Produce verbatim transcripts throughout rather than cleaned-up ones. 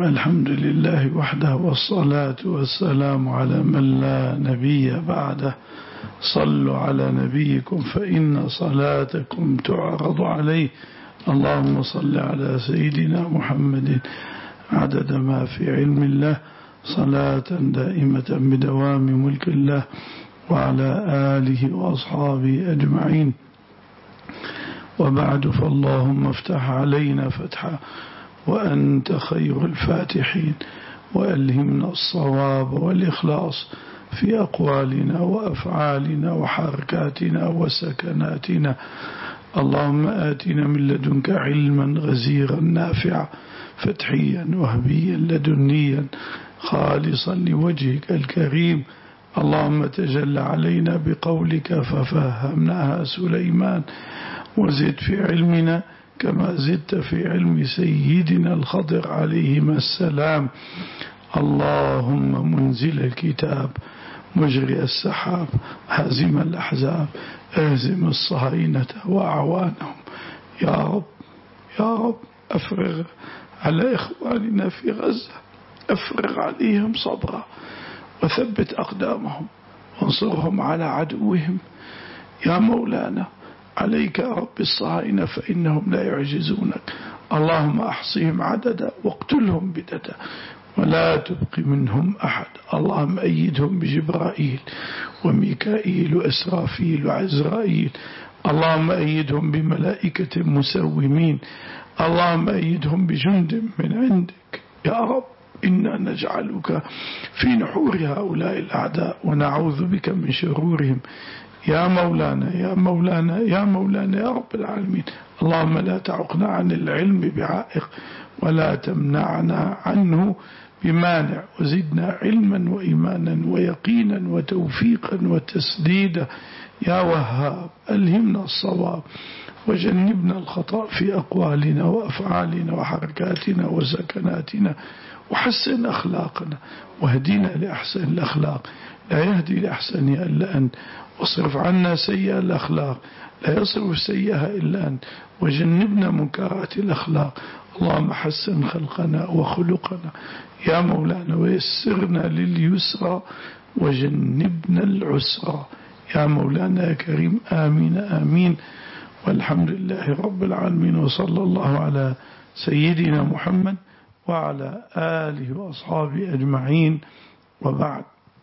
الحمد لله وحده، والصلاة والسلام على من لا نبي بعده. صلوا على نبيكم فإن صلاتكم تعرض عليه. اللهم صل على سيدنا محمد عدد ما في علم الله، صلاة دائمة بدوام ملك الله، وعلى آله وأصحابه أجمعين. وبعد، فاللهم افتح علينا فتحا وأنت خير الفاتحين، وألهمنا الصواب والإخلاص في أقوالنا وأفعالنا وحركاتنا وسكناتنا. اللهم آتنا من لدنك علما غزيرا نافعا فتحيا وهبيا لدنيا خالصا لوجهك الكريم. اللهم تجل علينا بقولك ففهمناها سليمان، وزد في علمنا كما زدت في علم سيدنا الخضر عليهما السلام. اللهم منزل الكتاب، مجري السحاب، هازم الأحزاب، اهزم الصهاينة وأعوانهم. يا رب يا رب أفرغ على إخواننا في غزة، أفرغ عليهم صبرا، وثبت أقدامهم، وانصرهم على عدوهم. يا مولانا، عليك يا رب الصهاينة فإنهم لا يعجزونك. اللهم أحصهم عددا واقتلهم بددا، ولا تبق منهم أحد. اللهم أيدهم بجبرائيل وميكائيل وإسرافيل وعزرائيل. اللهم أيدهم بملائكة مسومين. اللهم أيدهم بجند من عندك يا رب. إنا نجعلك في نحور هؤلاء الأعداء ونعوذ بك من شرورهم. يا مولانا يا مولانا يا مولانا يا رب العالمين. اللهم لا تعقنا عن العلم بعائق، ولا تمنعنا عنه بمانع، وزدنا علما وإيمانا ويقينا وتوفيقا وتسديدا. يا وهاب ألهمنا الصواب، وجنبنا الخطأ في أقوالنا وأفعالنا وحركاتنا وسكناتنا، وحسن أخلاقنا، واهدنا لأحسن الأخلاق. لا يهدي لأحسنها إلا أنت. واصرف عنا سيئة الأخلاق، لا يصرف سيئها إلا أنت. وجنبنا منكرات الأخلاق. اللهم حسن خلقنا وخلقنا يا مولانا، ويسرنا لليسرى وجنبنا العسرى يا مولانا يا كريم. آمين آمين. والحمد لله رب العالمين، وصلى الله على سيدنا محمد وعلى آله وأصحابه أجمعين. وبعد،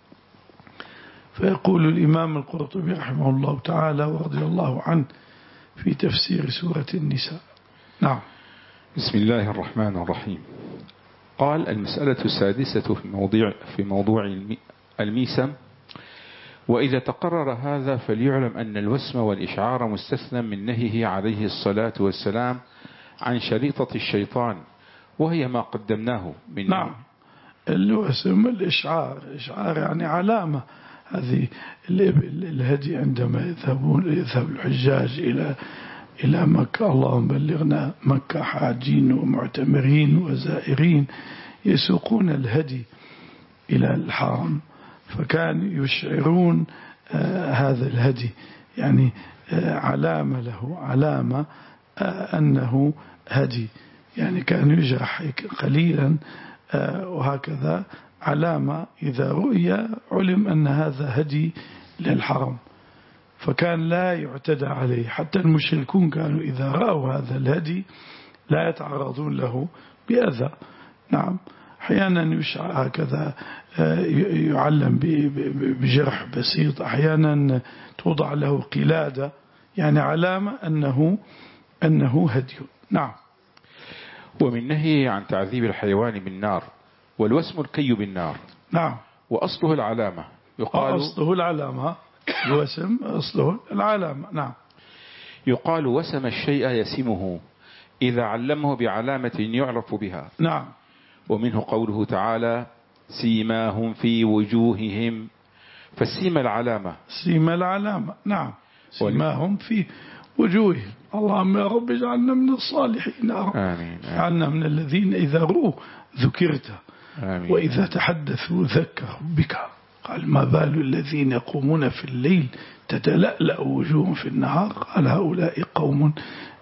فيقول الإمام القرطبي رحمه الله تعالى ورضي الله عنه في تفسير سورة النساء. نعم. بسم الله الرحمن الرحيم. قال: المسألة السادسة في موضوع في موضوع الميسم. وإذا تقرر هذا فليعلم أن الوسم والإشعار مستثنى من نهيه عليه الصلاة والسلام عن شريطة الشيطان، وهي ما قدمناه من نعم. الوسم والإشعار، إشعار يعني علامة. هذه الهدي عندما يذهبون يذهب الحجاج إلى إلى مكة، اللهم بلغنا مكة حاجين ومعتمرين وزائرين، يسوقون الهدي إلى الحرم، فكانوا يشعرون آه هذا الهدي، يعني آه علامة له، علامة آه أنه هدي، يعني كان يجرح قليلا آه وهكذا علامة، إذا رؤي علم أن هذا هدي للحرم، فكان لا يعتدى عليه. حتى المشركون كانوا إذا رأوا هذا الهدي لا يتعرضون له بأذى. نعم. أحيانا يشعر هكذا يعلم بجرح بسيط، أحيانا توضع له قلادة، يعني علامة أنه أنه هدي. نعم. ومن نهي عن تعذيب الحيوان بالنار، والوسم الكي بالنار. نعم. وأصله العلامة. يقال أصله العلامة، الوسم أصله العلامة. نعم. يقال: وسم الشيء يسمه إذا علمه بعلامة يعرف بها. نعم. ومنه قوله تعالى: سيماهم في وجوههم، فالسيمة العلامة. سيمة العلامة. نعم. سيماهم في وجوههم. اللهم يا رب اجعلنا من الصالحين، آمين. اجعلنا من الذين إذا رؤوا ذكرت، آمين. وإذا تحدثوا ذكروا بك. قال: ما بال الذين يقومون في الليل تتلألأ وجوههم في النهار، قال: هؤلاء قوم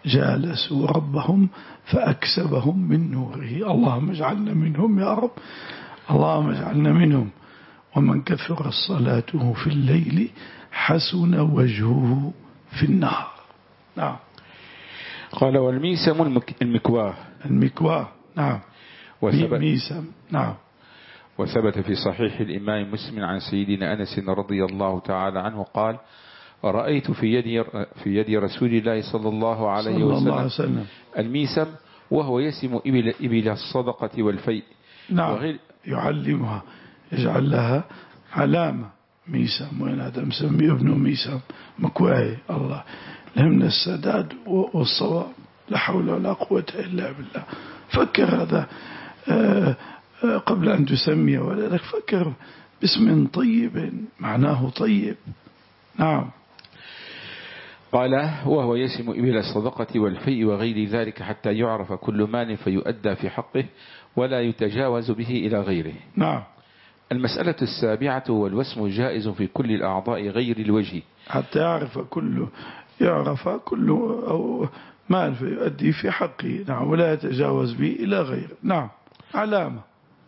جالسوا ربهم فأكسبهم من نوره. اللهم اجعلنا منهم يا رب، اللهم اجعلنا منهم. ومن كثر صلاته في الليل حسن وجهه في النهار. نعم. قال والميسم المك... المكواه المكواه. نعم. وثبت... ميسم. نعم. وثبت في صحيح الإمام مسلم عن سيدنا أنس رضي الله تعالى عنه قال رأيت في يد في يد رسول الله صلى الله عليه صلى وسلم, الله عليه وسلم الميسم وهو يسم إبل, إبل الصدقة والفيء. نعم. وغير... يعلمها، يجعل لها علامة. ميسم، وين هذا مسمي ابنه ميسم مكواهي. الله لهمنا السداد والصواب، لا حول ولا قوة إلا بالله. فكر هذا قبل أن تسمي ولدك، فكر باسم طيب معناه طيب. نعم. قال وهو يسم إبل الصدقة والفيء وغير ذلك حتى يعرف كل مال فيؤدى في حقه ولا يتجاوز به إلى غيره. نعم. المسألة السابعة والوسم جائز في كل الأعضاء غير الوجه حتى يعرف كل يعرف كل أو مال فيؤدي في حقه. نعم. ولا يتجاوز به إلى غيره. نعم. علامة.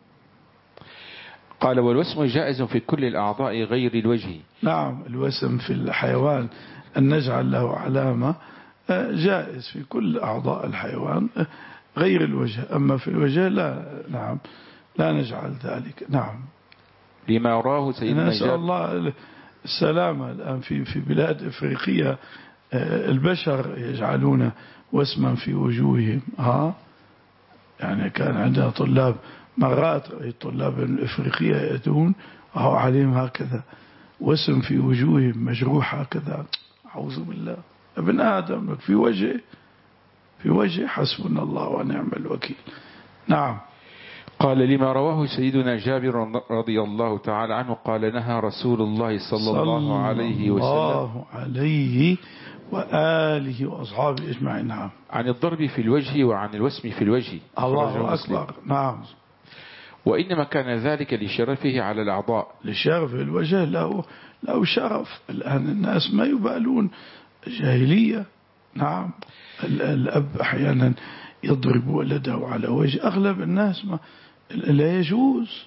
قال والوسم جائز في كل الأعضاء غير الوجه. نعم. الوسم في الحيوان أن نجعل له علامة جائز في كل أعضاء الحيوان غير الوجه، أما في الوجه لا. نعم. لا نجعل ذلك. نعم. لما راه سيدنا نسأل الله السلامة. الآن في في بلاد إفريقية البشر يجعلون وسما في وجوههم. ها يعني كان عندنا طلاب مرات الطلاب الإفريقية يأتون وهو عليهم هكذا وسم في وجوههم مجروح هكذا. أعوذ بالله. ابن آدم في وجه في وجه حسبنا الله ونعم الوكيل. نعم. قال لما رواه سيدنا جابر رضي الله تعالى عنه قال نهى رسول الله صلى, صلى الله عليه وسلم الله عليه وآله وأصحابه أجمعين. نعم. عن الضرب في الوجه وعن الوسم في الوجه. الله أكبر. نعم. وإنما كان ذلك لشرفه على الأعضاء. لشرف الوجه له له شرف. الآن الناس ما يبالون، جاهلية. نعم. الأب أحيانا يضرب ولده على وجه. أغلب الناس ما لا يجوز.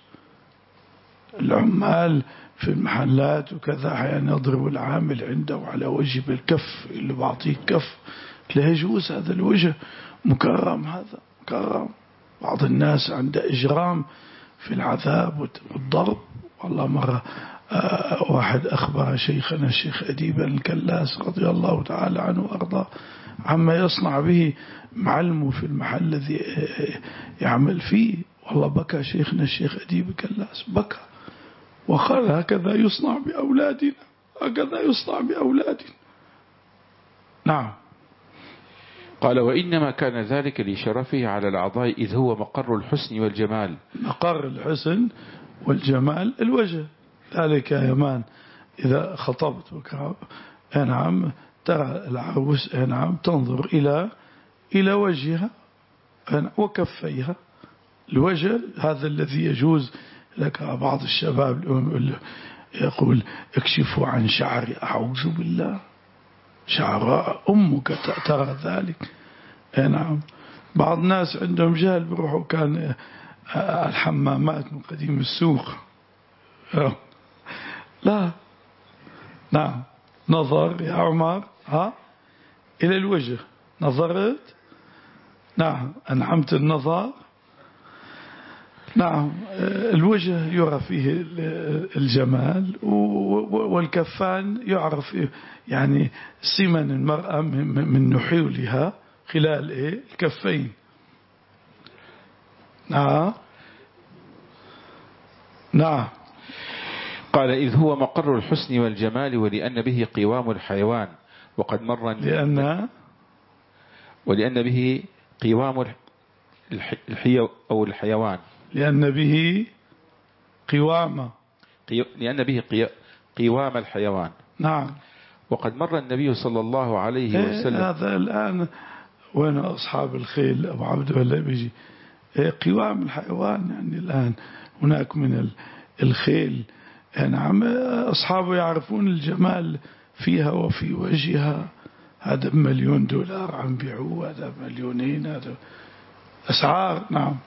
العمال في المحلات وكذا أحيانا يضرب العامل عنده على وجه بالكف اللي بعطيه كف. لا يجوز هذا الوجه مكرم، هذا مكرم. بعض الناس عنده إجرام في العذاب والضرب. والله مرة واحد أخبر شيخنا الشيخ أديب الكلاس رضي الله تعالى عنه وأرضاه عما يصنع به معلمه في المحل الذي يعمل فيه. والله بكى شيخنا الشيخ أديب الكلاس، بكى وقال هكذا يصنع بأولادنا، هكذا يصنع بأولادنا. نعم. قال وإنما كان ذلك لشرفه على الأعضاء إذ هو مقر الحسن والجمال. مقر الحسن والجمال الوجه. ذلك يا يمان إذا خطبت نعم ترى العروس نعم تنظر إلى إلى وجهها وكفيها. الوجه هذا الذي يجوز لك. بعض الشباب يقول اكشفوا عن شعري. أعوذ بالله. شعر أمك ترى ذلك. نعم. بعض الناس عندهم جهل بروحه. كان الحمامات من قديم السوق. لا. نعم. نظر يا عمر ها إلى الوجه. نظرت. نعم. أنعمت النظر. نعم. الوجه يرى فيه الجمال والكفان يعرف يعني سمن المرأة من نحولها خلال إيه الكفين. نعم. نعم. قال إذ هو مقر الحسن والجمال ولأن به قوام الحيوان وقد مر لأن ولأن به قوام الحي أو الحيوان لأن به قوام لأن به قوام الحيوان. نعم. وقد مر النبي صلى الله عليه وسلم. هذا الآن وين أصحاب الخيل أبو عبد الله بيجي قوام الحيوان. يعني الآن هناك من الخيل نعم أصحابه يعرفون الجمال فيها وفي وجهها. هذا بمليون دولار عم بيعوه، هذا مليونين، هذا أسعار. نعم.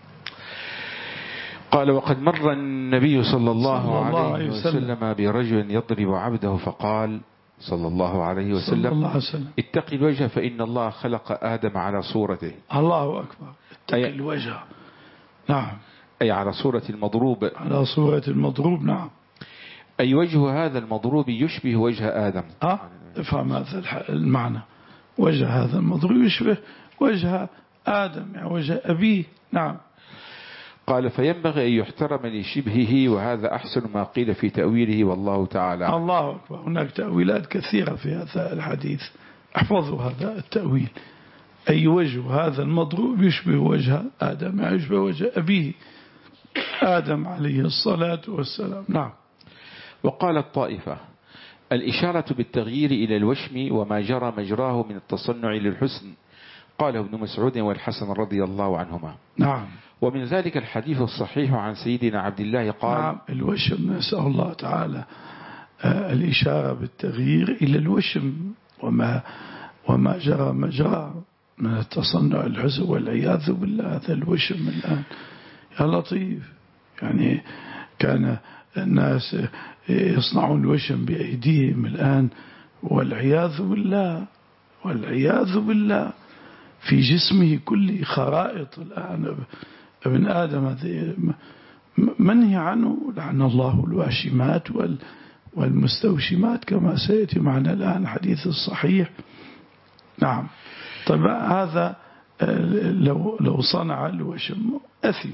قال وقد مر النبي صلى الله, صلى الله عليه وسلم, وسلم برجل يضرب عبده فقال صلى الله عليه وسلم, صلى الله عليه وسلم اتق الوجه فإن الله خلق آدم على صورته. الله أكبر. اتق أي الوجه. نعم. أي على صورة المضروب. على صورة المضروب. نعم. أي وجه هذا المضروب يشبه وجه آدم. أه؟ افهم هذا المعنى. وجه هذا المضروب يشبه وجه آدم، يعني وجه أبيه. نعم. قال فينبغي أن يحترم لشبهه، وهذا أحسن ما قيل في تأويله والله تعالى. الله أكبر. هناك تأويلات كثيرة في هذا الحديث، احفظوا هذا التأويل. أي وجه هذا المضروب يشبه وجه آدم، يعني يشبه وجه أبيه آدم عليه الصلاة والسلام. نعم. وقال الطائفة الإشارة بالتغيير إلى الوشم وما جرى مجراه من التصنع للحسن، قاله ابن مسعود والحسن رضي الله عنهما. نعم. ومن ذلك الحديث الصحيح عن سيدنا عبد الله قال نعم. الوشم نسأل الله تعالى آه الإشارة بالتغيير إلى الوشم وما وما جرى مجرى من التصنع الحسن والعياذ بالله. هذا الوشم الآن يا لطيف، يعني كان الناس يصنعون الوشم بأيديهم الآن والعياذ بالله، والعياذ بالله في جسمه كله خرائط. الآن ابن آدم هذا منهي عنه، لعن الله الواشمات والمستوشمات كما سيأتي معنا الآن الحديث الصحيح. نعم. طبعا هذا لو لو صنع الوشم أثم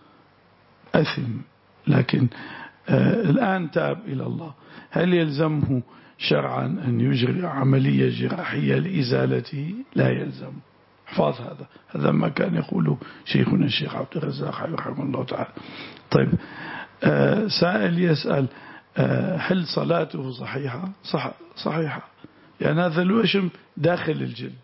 أثم، لكن الآن تاب إلى الله. هل يلزمه شرعا أن يجري عملية جراحية لإزالته؟ لا يلزم. احفظ هذا، هذا ما كان يقوله شيخنا الشيخ عبد الرزاق رحمه الله تعالى. طيب، آه سائل يسأل آه هل صلاته صحيحة؟ صح صحيحة، يعني هذا الوشم داخل الجلد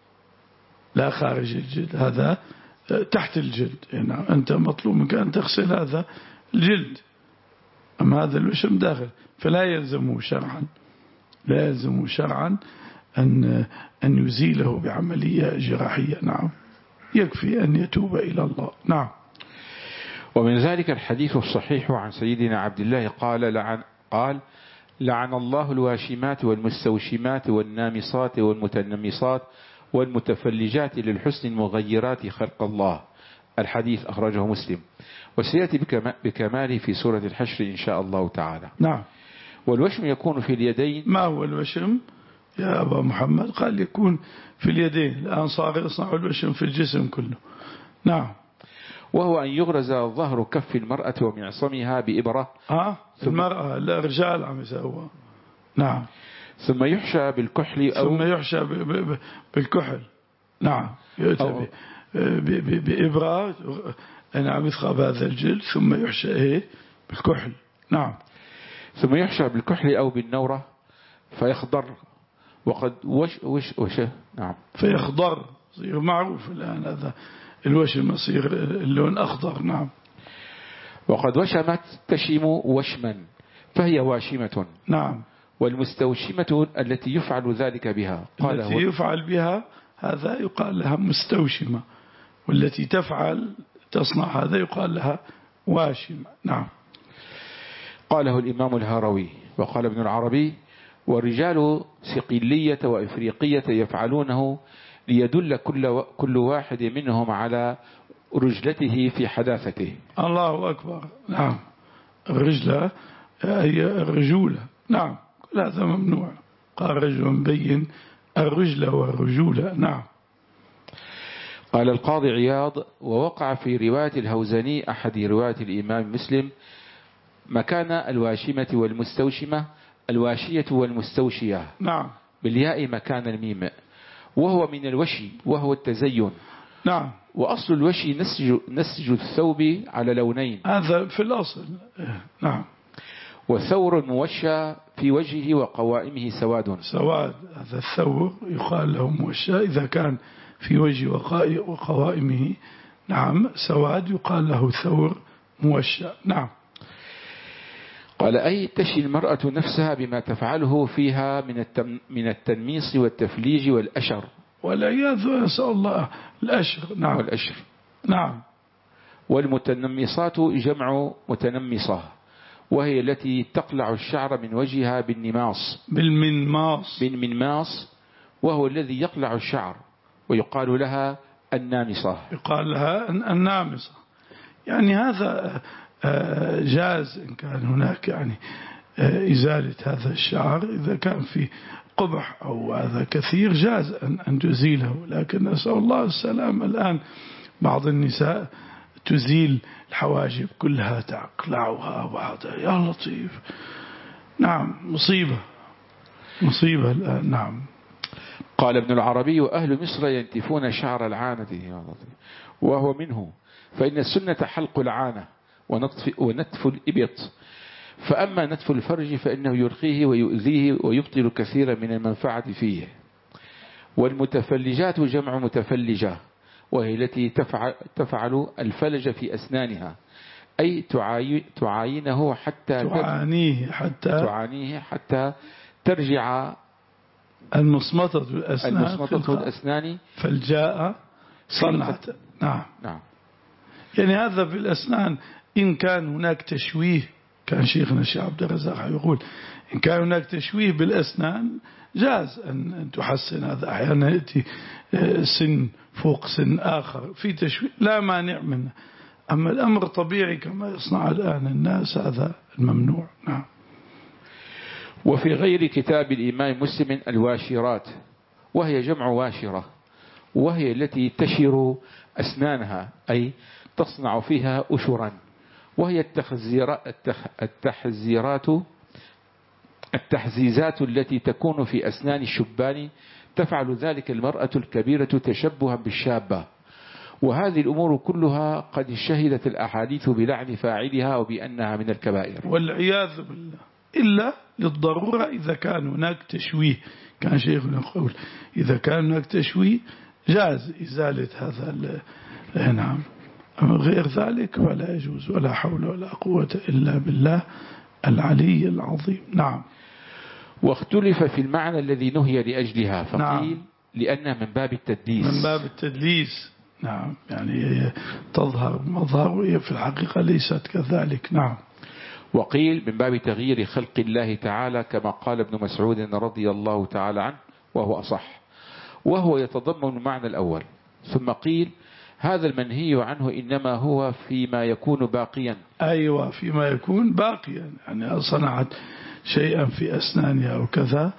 لا خارج الجلد، هذا آه تحت الجلد. يعني أنت مطلوب منك أن تغسل هذا الجلد، أما هذا الوشم داخل، فلا يلزمه شرعا لا يلزمه شرعا أن أن يزيله بعملية جراحية. نعم. يكفي أن يتوب إلى الله. نعم. ومن ذلك الحديث الصحيح عن سيدنا عبد الله قال لعن قال لعن الله الواشمات والمستوشمات والنامصات والمتنمصات والمتفلجات للحسن المغيرات خلق الله. الحديث أخرجه مسلم، وسيأتي بكماله في سورة الحشر إن شاء الله تعالى. نعم. والوشم يكون في اليدين. ما هو الوشم يا أبا محمد؟ قال يكون في اليدين، الآن صار يصنع الوشم في الجسم كله. نعم. وهو أن يغرز ظهر كف المرأة ومعصمها بإبرة. آه المرأة الرجال عم يسووها. نعم. ثم يحشى بالكحل أو ثم يحشى بالكحل. نعم. يؤتى بإبرة أنا عم يثقب هذا الجلد ثم يحشى إيه بالكحل. نعم. ثم يحشى بالكحل أو بالنورة فيخضر، وقد وش وش وش نعم فيخضر، يصير معروف الآن هذا الوشم يصير اللون أخضر. نعم. وقد وشمت تشم وشما فهي واشمة. نعم. والمستوشمة التي يفعل ذلك بها، قال التي يفعل بها هذا يقال لها مستوشمة، والتي تفعل تصنع هذا يقال لها واشمة. نعم. قاله الإمام الهروي. وقال ابن العربي ورجال صقلية وإفريقية يفعلونه ليدل كل كل واحد منهم على رجلته في حداثته. الله أكبر. نعم. الرجلة هي الرجولة. نعم. كل هذا ممنوع. قال رجل مبين الرجلة والرجولة. نعم. قال القاضي عياض ووقع في رواية الهوزني أحد رواية الإمام مسلم مكان الواشمة والمستوشمة الواشية والمستوشية. نعم. بالياء مكان الميم، وهو من الوشي وهو التزين. نعم. وأصل الوشي نسج, نسج الثوب على لونين، هذا في الأصل. نعم. وثور موشى في وجهه وقوائمه سواد. سواد، هذا الثور يقال له موشى إذا كان في وجه وقوائمه. نعم. سواد يقال له ثور موشى. نعم. قال أي تشي المرأة نفسها بما تفعله فيها من من التنميص والتفليج والأشر والعياذ نسأل الله الأشر. نعم والأشر نعم. والمتنمصات جمع متنمصة، وهي التي تقلع الشعر من وجهها بالنماص بالمنماص بالمنماص وهو الذي يقلع الشعر، ويقال لها النامصة. يقال لها النامصة. يعني هذا جاز إن كان هناك يعني إزالة هذا الشعر، إذا كان في قبح أو هذا كثير جاز أن تزيله، لكن نسأل الله السلام. الآن بعض النساء تزيل الحواجب كلها، تقلعها بعضها، يا لطيف. نعم مصيبة مصيبة الآن. نعم. قال ابن العربي: أهل مصر ينتفون شعر العانة وهو منه، فإن السنة حلق العانة ونطف, ونتف الإبط، فأما نتف الفرج فإنه يرخيه ويؤذيه ويبطل كثيرا من المنفعة فيه. والمتفلجات جمع متفلجة، وهي التي تفعل, تفعل الفلج في أسنانها، أي تعاينه حتى تعانيه حتى تعانيه حتى ترجع المصمتة الأسنان, المصمتة الأسنان فالجاء صنعت. نعم نعم. يعني هذا في الأسنان إن كان هناك تشويه، كان شيخنا الشيخ عبد الرزاق يقول إن كان هناك تشويه بالأسنان جاز أن تحسن هذا. أحيانا يأتي سن فوق سن آخر في تشويه لا مانع منه، أما الأمر طبيعي كما يصنع الآن الناس هذا الممنوع. نعم. وفي غير كتاب الإمام مسلم الواشرات، وهي جمع واشرة، وهي التي تشر أسنانها أي تصنع فيها أشرا، وهي التحزيرات التحزيزات التي تكون في أسنان الشبان، تفعل ذلك المرأة الكبيرة تشبها بالشابة. وهذه الأمور كلها قد شهدت الأحاديث بلعن فاعلها وبأنها من الكبائر والعياذ بالله، إلا للضرورة إذا كان هناك تشويه. كان شيخنا يقول إذا كان هناك تشويه جاز إزالة هذا. نعم. أما غير ذلك فلا يجوز، ولا حول ولا قوة إلا بالله العلي العظيم. نعم. واختلف في المعنى الذي نهي لأجلها، فقيل نعم. لأنها من باب التدليس من باب التدليس. نعم. يعني تظهر مظهر وهي في الحقيقة ليست كذلك. نعم. وقيل من باب تغيير خلق الله تعالى، كما قال ابن مسعود رضي الله تعالى عنه وهو أصح، وهو يتضمن المعنى الأول. ثم قيل هذا المنهي عنه إنما هو فيما يكون باقيا. أيوة فيما يكون باقيا، يعني صنعت شيئا في أسنانها أو كذا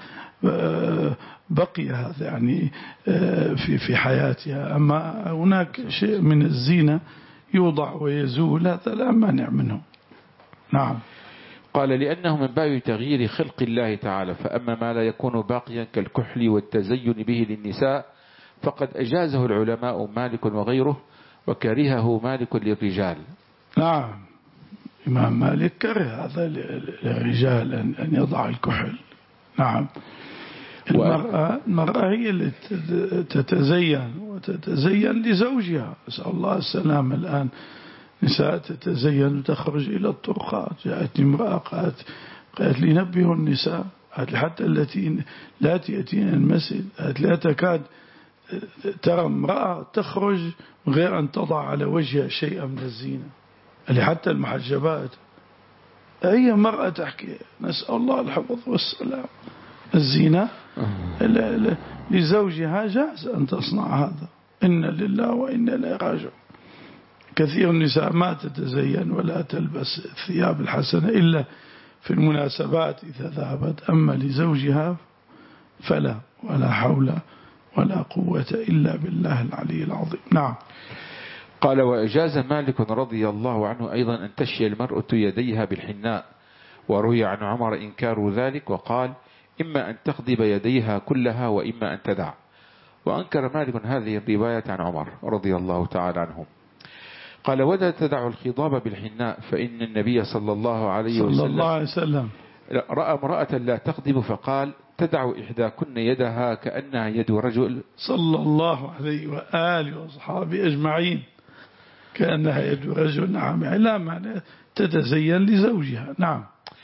بقي هذا يعني في في حياتها. أما هناك شيء من الزينة يوضع ويزول هذا لا مانع منه. نعم. قال لأنه من باب تغيير خلق الله تعالى، فأما ما لا يكون باقيا كالكحل والتزين به للنساء فقد أجازه العلماء مالك وغيره، وكرهه مالك للرجال. نعم. إمام مالك كره هذا للرجال أن يضع الكحل. نعم. المرأة, المرأة هي اللي تتزين وتتزين لزوجها، أسأل الله السلام. الآن نساء تتزين وتخرج إلى الطرقات. جاءتني امرأة قالت قالت لي نبه النساء، قالت حتى التي لا تأتين المسجد، قالت لا تكاد ترى امرأة تخرج من غير أن تضع على وجهها شيئا من الزينة، اللي حتى المحجبات. هي مرأة تحكي نسأل الله الحفظ والسلام. الزينة لزوجها جاز أن تصنع هذا. إن لله وإنا إليه راجعون. كثير النساء ما تتزين ولا تلبس الثياب الحسنة إلا في المناسبات إذا ذهبت، أما لزوجها فلا، ولا حول ولا قوة إلا بالله العلي العظيم. نعم. قال وأجاز مالك رضي الله عنه أيضا أن تشي المرأة يديها بالحناء، وروي عن عمر إنكار ذلك، وقال إما أن تخضب يديها كلها وإما أن تدع. وأنكر مالك هذه الرواية عن عمر رضي الله تعالى عنهم. قال ولا تدع الخضاب بالحناء، فإن النبي صلى الله عليه وسلم, صلى الله عليه وسلم رأى امرأة لا تخضب فقال تدع إحداكن يدها كأنها يد رجل، صلى الله عليه وآله وصحابه أجمعين، كأنها يد رجل. نعم. لا معنى تتزين لزوجها. نعم.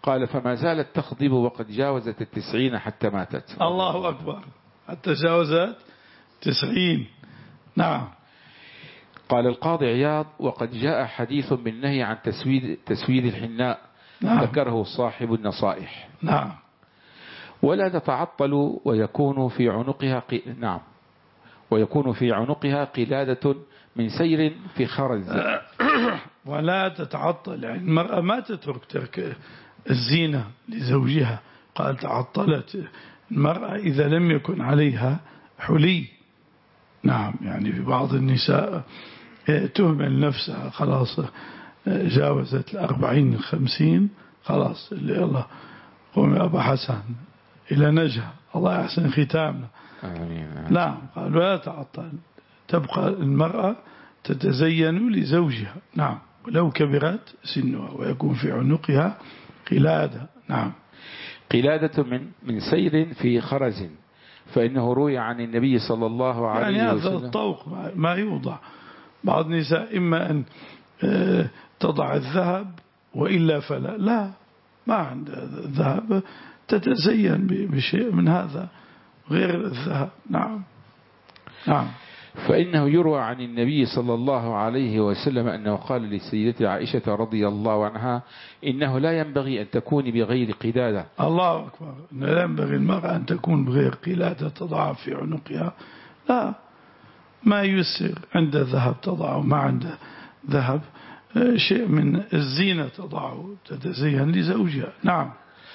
قال فما زالت تخضب وقد جاوزت التسعين حتى ماتت. الله أكبر، حتى جاوزت تسعين. نعم. قال القاضي عياض وقد جاء حديث بالنهي عن تسويد, تسويد الحناء. نعم. ذكره صاحب النصائح. نعم. ولا تتعطل ويكون في عنقها ق... نعم ويكون في عنقها قلادة من سير في خرز. ولا تتعطل، يعني المرأة ما تترك ترك الزينة لزوجها. قال تعطلت المرأة إذا لم يكن عليها حلي. نعم، يعني في بعض النساء تهمل نفسها، خلاص جاوزت الأربعين الخمسين، خلاص اللي الله قوم يا أبا حسن إلى نجح، الله يحسن ختامنا. لا، قال ولا تعطل، تبقى المرأة تتزين لزوجها. نعم، ولو كبرت سنها، ويكون في عنقها قلادة. نعم. قلادة من من سير في خرز، فإنه روي عن النبي صلى الله عليه وسلم يعني هذا الطوق ما يوضع. بعض النساء إما أن تضع الذهب وإلا فلا، لا، ما عندها الذهب، تتزين بشيء من هذا غير الذهب. نعم. نعم. فإنه يروى عن النبي صلى الله عليه وسلم أنه قال لسيدتي عائشة رضي الله عنها إنه لا ينبغي أن تكون بغير قلادة. الله أكبر، إنه لا ينبغي المرأة أن تكون بغير قلادة تضع في عنقها. لا، ما يسر، عند ذهب تضعه، ما عنده ذهب شيء من الزينة تضعه، تتزين لزوجها. نعم.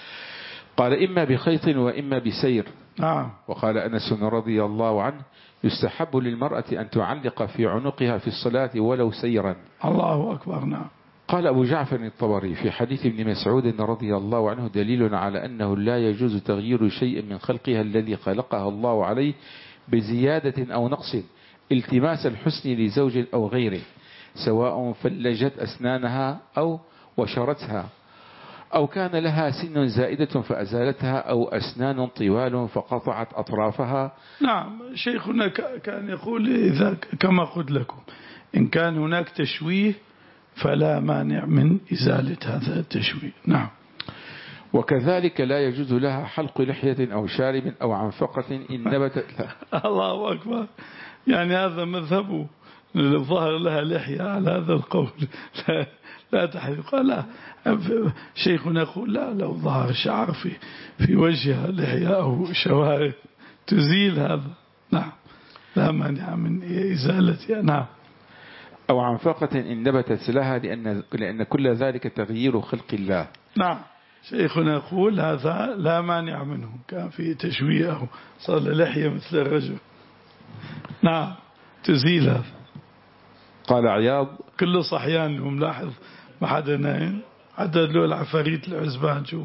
قال إما بخيط وإما بسير. نعم. وقال أنس رضي الله عنه يستحب للمرأة أن تعلق في عنقها في الصلاة ولو سيرا. الله أكبر. نعم. قال أبو جعفر الطبري في حديث ابن مسعود رضي الله عنه دليل على أنه لا يجوز تغيير شيء من خلقها الذي خلقها الله عليه بزيادة أو نقص التماس الحسن لزوج أو غيره، سواء فلجت أسنانها أو وشرتها، أو كان لها سن زائدة فأزالتها، أو أسنان طوال فقطعت أطرافها. نعم. شيخنا كان يقول إذا كما قلت لكم إن كان هناك تشويه فلا مانع من إزالة هذا التشويه. نعم. وكذلك لا يجوز لها حلق لحية أو شارب أو عنفقة إن نبتت لها. الله أكبر، يعني هذا مذهبه، الظاهر لها لحية على هذا القول لا, لا تحلق. لا، شيخنا يقول لا، لو ظهر شعر في في وجهها لحية أو شوارب تزيل هذا. نعم، لا مانع من إزالتها. نعم. أو عنفقة إن نبتت لها، لأن لأن كل ذلك تغيير خلق الله. نعم. شيخنا يقول هذا لا مانع منه، كان في تشويه صار لحية مثل الرجل. نعم، تزيل هذا. قال عياض كله صحيان لهم، لاحظ ما حدا نايم، عدد له العفاريت العزبان شو.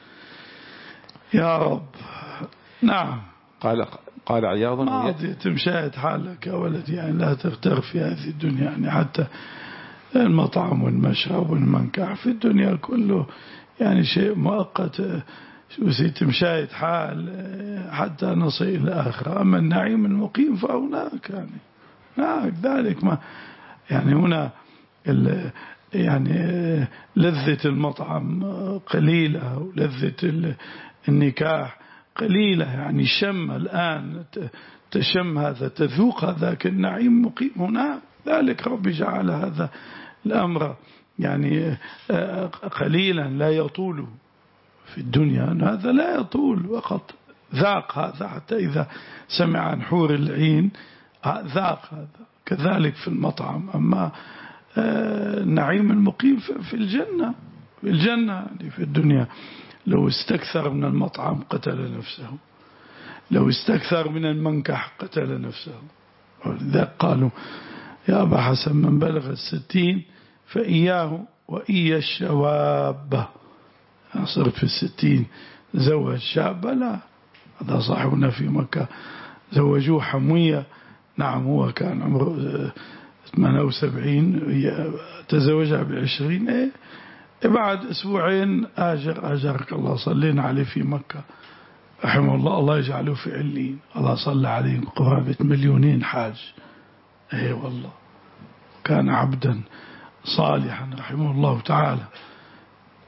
يا رب. نعم. قال قال عياض ما عاد تمشاهد حالك يا ولدي، يعني لا تغتر في هذه الدنيا، يعني حتى المطعم والمشرب والمنكح في الدنيا كله يعني شيء مؤقت، تمشاهد حال حتى نصل إلى الآخرة. أما النعيم المقيم فهناك، يعني نعم ذلك ما يعني هنا يعني لذة المطعم قليلة ولذة النكاح قليلة، يعني شم الآن تشم هذا، تذوق هذاك النعيم مقيم هنا. ذلك رب جعل هذا الأمر يعني قليلا لا يطول في الدنيا، هذا لا يطول، وقت ذاق هذا حتى إذا سمع عن حور العين ذاق هذا. كذلك في المطعم. أما النعيم المقيم في الجنة، في الجنة يعني في الدنيا لو استكثر من المطعم قتل نفسه، لو استكثر من المنكح قتل نفسه. ولذلك قالوا يا أبا حسن من بلغ الستين فإياه وإيا الشواب. صرت في الستين زوج شاب، لا، هذا صاحبنا في مكة زوجوه حموية. نعم، هو كان عمره ثمانية وسبعين، تزوجها بعشرين. إيه بعد أسبوعين آجر آجرك الله، صلينا عليه في مكة رحمه الله، الله يجعله في علين. الله صلى عليه قرابة مليونين حاج. ايه والله، كان عبدا صالحا رحمه الله تعالى.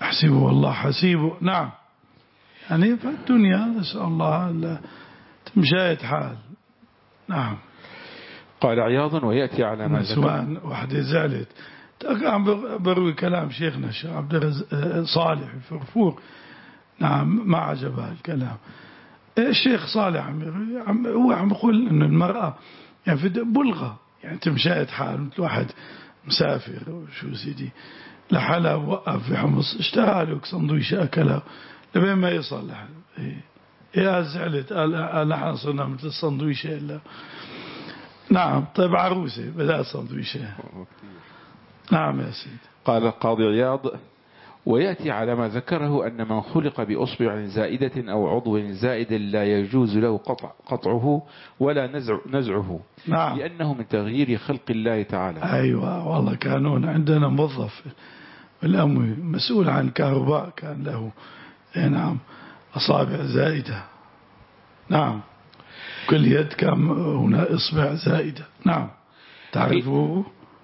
حسيبه الله حسيبه. نعم، يعني في الدنيا نسأل الله تمشاية حال. نعم. قال عياض ويأتي على ما ذكر واحدة زعلت عم بروي كلام شيخنا الشيخ عبد الرزاق صالح فرفور. نعم، ما عجبها الكلام. الشيخ صالح عم هو عم يقول إنه المرأة يعني في بلغة، يعني تمشاية حال مثل واحد مسافر وشو سيدي لحالها وقف في حمص اشترى له سندويش أكله لبين ما يصل لحاله. إيه. يا زعلت قال نحن صرنا مثل السندويشة إلا. نعم. طيب عروسة بدأ سندويشة. نعم يا سيدي. قال القاضي عياض ويأتي على ما ذكره أن من خلق بأصبع زائدة أو عضو زائد لا يجوز له قطع قطعه ولا نزع نزعه. نعم. لأنه من تغيير خلق الله تعالى. أيوة والله. كانون عندنا موظف بالأموي مسؤول عن الكهرباء كان له نعم أصابع زائدة. نعم. كل يد كان هنا إصبع زائدة. نعم. تعرفه؟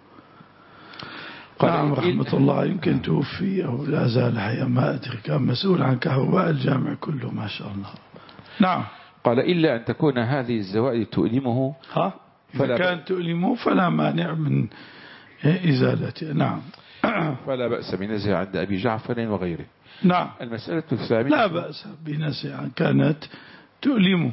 نعم رحمة الله. يمكن توفي أو لا زال حيا ما أدري. كان مسؤول عن كهرباء الجامع كله ما شاء الله. نعم. قال إلا أن تكون هذه الزوائد تؤلمه. ها؟ إذا كانت تؤلمه فلا مانع من إزالته. نعم. فلا بأس بنزعها عند أبي جعفر وغيره. نعم. المسألة الثامنة لا بأس بنزعها كانت تؤلمه.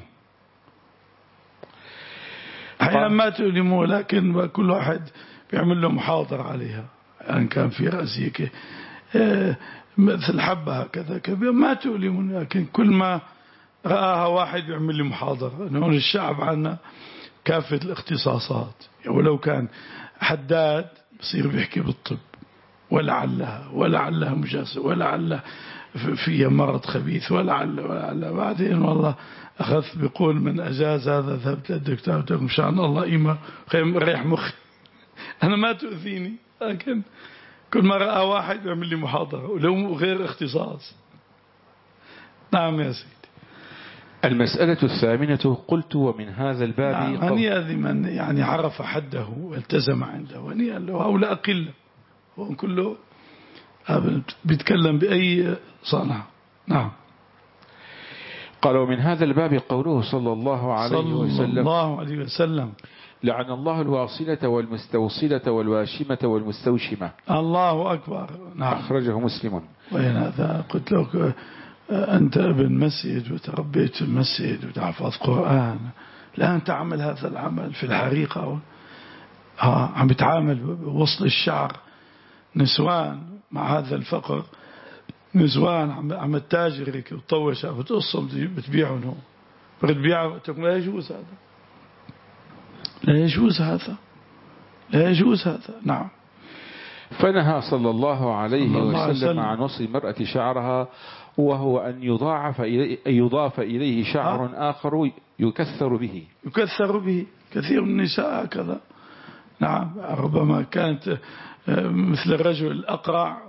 أحيانا ما تؤلمه لكن كل واحد بيعمل له محاضرة عليها. يعني كان في رأسي مثل حبة هكذا كبير ما تؤلم، لكن كل ما رآها واحد بيعمل لي محاضرة. نقول الشعب عنا كافة الاختصاصات، ولو كان حداد بصير بيحكي بالطب ولعلها ولعلها مجاسة ولعلها فيها مرض خبيث ولعل ولعل. بعدين والله أخذت بقول من أجاز هذا ذهبت للدكتور قلت له مشان الله إيمة ريح مخي أنا ما تؤذيني، لكن كل ما رأى واحد بيعمل لي محاضرة ولو غير اختصاص. نعم يا سيدي. المسألة الثامنة قلت ومن هذا الباب نعم. هنيئا لمن يعني عرف حده والتزم عنده، هنيئا له أو لا أقل. هو كله بيتكلم بأي صنعة. نعم. قال ومن هذا الباب قوله صلى الله عليه وسلم صلى الله عليه وسلم لعن الله الواصلة والمستوصلة والواشمة والمستوشمة. الله أكبر. نعم. أخرجه مسلم. وين هذا؟ قلت لك أنت ابن مسجد وتربيت في المسجد وتحفظ قرآن، الآن تعمل هذا العمل في الحريقة. ها عم بتعامل بوصل الشعر نسوان مع هذا الفقر، نسوان عم عم التاجر هيك وتطوش بتقصهم بتبيعهم هو بتبيعهم. لا يجوز هذا، لا يجوز هذا، لا يجوز هذا. نعم. فنهى صلى الله عليه صلى الله وسلم وسلم عن وصل المرأة شعرها، وهو أن يضاعف إليه أن يضاف إليه شعر ها؟ آخر يكثر به يكثر به. كثير من النساء هكذا. نعم. ربما كانت مثل الرجل الأقرع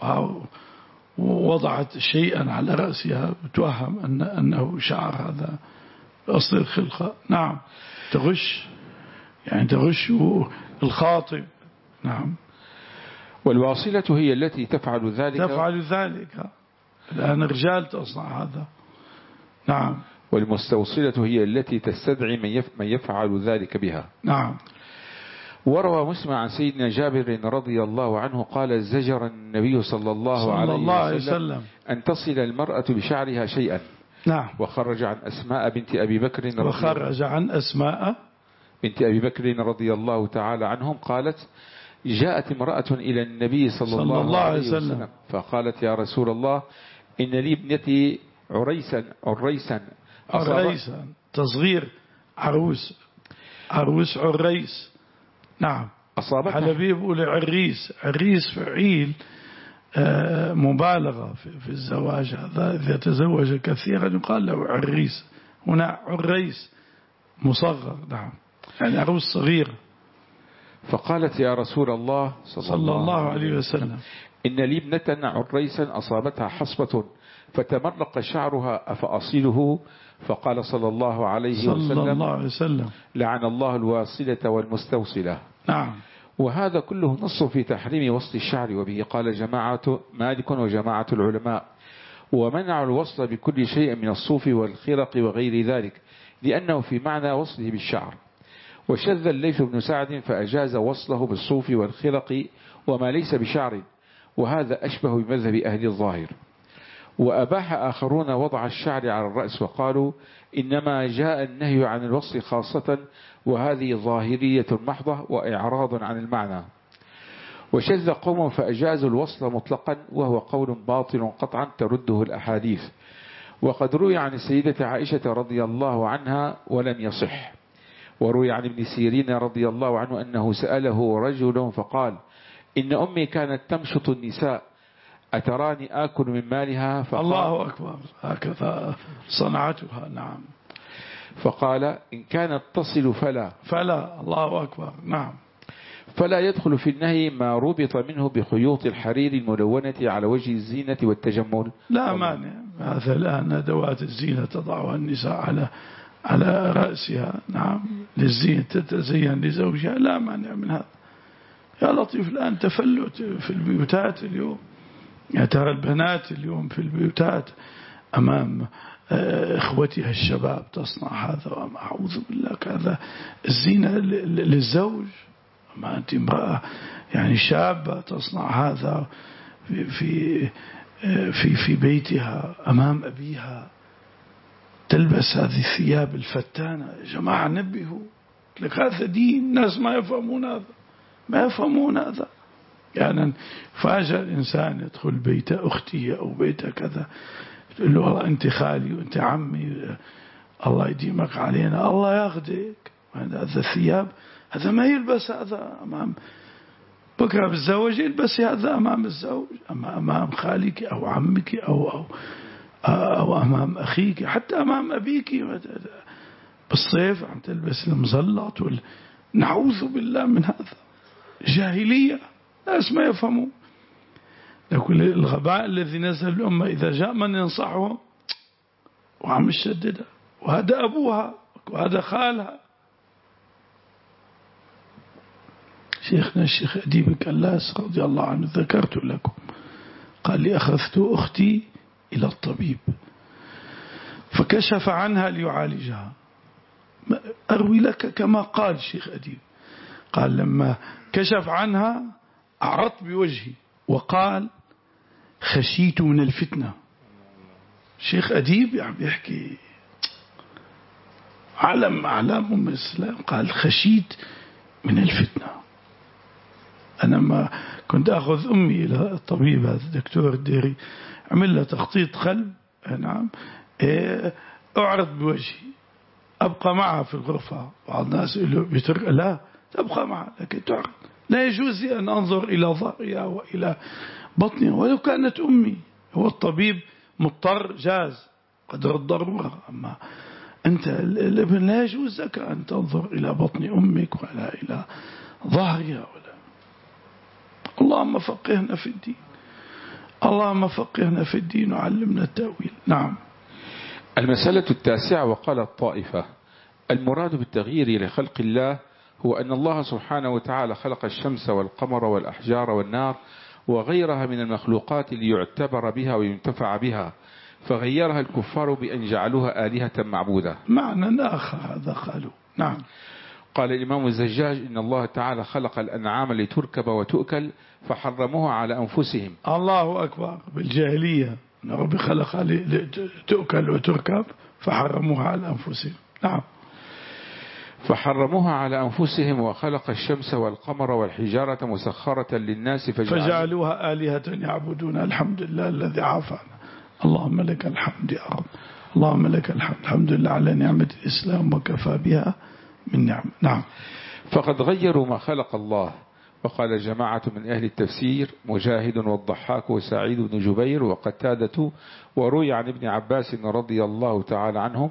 ووضعت شيئا على رأسها بتوهم أن أنه شعر هذا أصل الخلقة. نعم. تغش يعني تغش الخاطب. نعم. والواصلة هي التي تفعل ذلك تفعل ذلك الآن الرجال تصنع هذا. نعم. والمستوصلة هي التي تستدعي من يفعل ذلك بها. نعم. وروى مسلم عن سيدنا جابر رضي الله عنه قال زجر النبي صلى الله, صلى عليه, الله عليه وسلم, وسلم أن تصل المرأة بشعرها شيئا. نعم. وخرج عن أسماء بنت أبي بكر رضي وخرج عن أسماء بنت أبي بكر رضي الله تعالى عنهم قالت جاءت امرأة إلى النبي صلى, صلى الله, الله عليه وسلم, وسلم فقالت يا رسول الله إن لي ابنتي عريسا عريسا عريسا تصغير عروس عروس عريس. نعم. حلبي بيقول عريس. عريس فعيل آه مبالغة في, في الزواج. هذا إذا تزوج كثيرا يقال له عريس. هنا عريس مصغر. نعم. يعني عروس صغير. فقالت يا رسول الله صلى, صلى الله عليه وسلم إن لي ابنة عريسا أصابتها حصبة فتمرق شعرها أفأصله؟ فقال صلى الله عليه صلى وسلم الله عليه وسلم لعن الله الواصلة والمستوصلة. نعم. وهذا كله نص في تحريم وصل الشعر، وبه قال جماعة مالك وجماعة العلماء، ومنع الوصل بكل شيء من الصوف والخرق وغير ذلك، لأنه في معنى وصله بالشعر. وشذ الليث بن سعد فأجاز وصله بالصوف والخرق وما ليس بشعر، وهذا أشبه بمذهب أهل الظاهر. وأباح آخرون وضع الشعر على الرأس وقالوا إنما جاء النهي عن الوصل خاصة، وهذه ظاهرية محضة وإعراض عن المعنى. وشذ قوم فأجازوا الوصل مطلقا، وهو قول باطل قطعا ترده الأحاديث، وقد روي عن السيدة عائشة رضي الله عنها ولم يصح. وروي عن ابن سيرين رضي الله عنه أنه سأله رجل فقال إن أمي كانت تمشط النساء أتراني آكل من مالها؟ فقال الله أكبر، هكذا صنعتها. نعم. فقال إن كانت تصل فلا فلا الله أكبر. نعم. فلا يدخل في النهي ما ربط منه بخيوط الحرير الملونة على وجه الزينة والتجمل. لا مانع، هذا الآن أدوات الزينة تضعها النساء على على رأسها، نعم، للزينة تتزين لزوجها، لا مانع من هذا. يا لطيف، الآن تفلت في البيوتات اليوم، يا ترى البنات اليوم في البيوتات أمام إخوتها الشباب تصنع هذا، وما أعوذ بالله، هذا الزينة للزوج. ما أنت امرأة يعني شابة تصنع هذا في في في, في بيتها أمام أبيها، تلبس هذه الثياب الفتانة. يا جماعة نبهوا، لك هذا دين، الناس ما يفهمون هذا، ما يفهمون هذا. يعني فاجأ الإنسان يدخل بيت أختي أو بيت كذا، تقول له والله أنت خالي وأنت عمي، الله يديمك علينا، الله ياخدك. هذا الثياب هذا ما يلبس هذا أمام، بكرة بالزواج يلبس هذا أمام الزوج، أما أمام خالك أو عمك أو أو أو أمام أخيك، حتى أمام أبيك بالصيف عم تلبس المزلط وال... نعوذ بالله من هذا، جاهلية، ناس ما يفهمون. لكن الغباء الذي نزل الأمة إذا جاء من ينصحهم وعم يشددها، وهذا أبوها وهذا خالها. شيخنا الشيخ أديب كلاس رضي الله عنه ذكرت لكم، قال لي أخذت أختي إلى الطبيب فكشف عنها ليعالجها. أروي لك كما قال الشيخ أديب، قال لما كشف عنها أعرضت بوجهي وقال خشيت من الفتنة. الشيخ أديب يعني بيحكي علم أعلام أم الإسلام، قال خشيت من الفتنة. أنا ما كنت أخذ أمي إلى الطبيب هذا الدكتور الديري، عمل له تخطيط قلب، نعم، أعرض بوجهي، أبقى معها في الغرفة. بعض الناس يقولوا بترك، لا تبقى معها لكن تعرض، لا يجوز لي أن أنظر إلى ظهرها وإلى بطنها ولو كانت أمي. هو الطبيب مضطر جاز قدر الضرورة، أما أنت الابن لا يجوز لك أن تنظر إلى بطن أمك ولا إلى ظهرها ولا. اللهم فقهنا في الدين، اللهم فقهنا في الدين وعلمنا التأويل. نعم. المسألة التاسعة. وقال الطائفة المراد بالتغيير لخلق الله هو أن الله سبحانه وتعالى خلق الشمس والقمر والأحجار والنار وغيرها من المخلوقات ليعتبر بها وينتفع بها، فغيرها الكفار بأن جعلوها آلهة معبودة. معنى آخر هذا قالوا. نعم. قال الإمام الزجاج إن الله تعالى خلق الأنعام لتركب وتؤكل فحرموها على أنفسهم. الله أكبر، بالجاهلية أن ربي خلقها لتؤكل وتركب فحرموها على أنفسهم. نعم. فحرموها على أنفسهم وخلق الشمس والقمر والحجارة مسخرة للناس فجعلوها, فجعلوها آلهة يعبدون. الحمد لله الذي عافانا، اللهم لك الحمد يا رب، اللهم لك الحمد، الحمد لله على نعمة الإسلام وكفى بها من نعم. نعم. فقد غيروا ما خلق الله. وقال جماعة من أهل التفسير مجاهد والضحاك وسعيد بن جبير وقتادة وروي عن ابن عباس رضي الله تعالى عنهم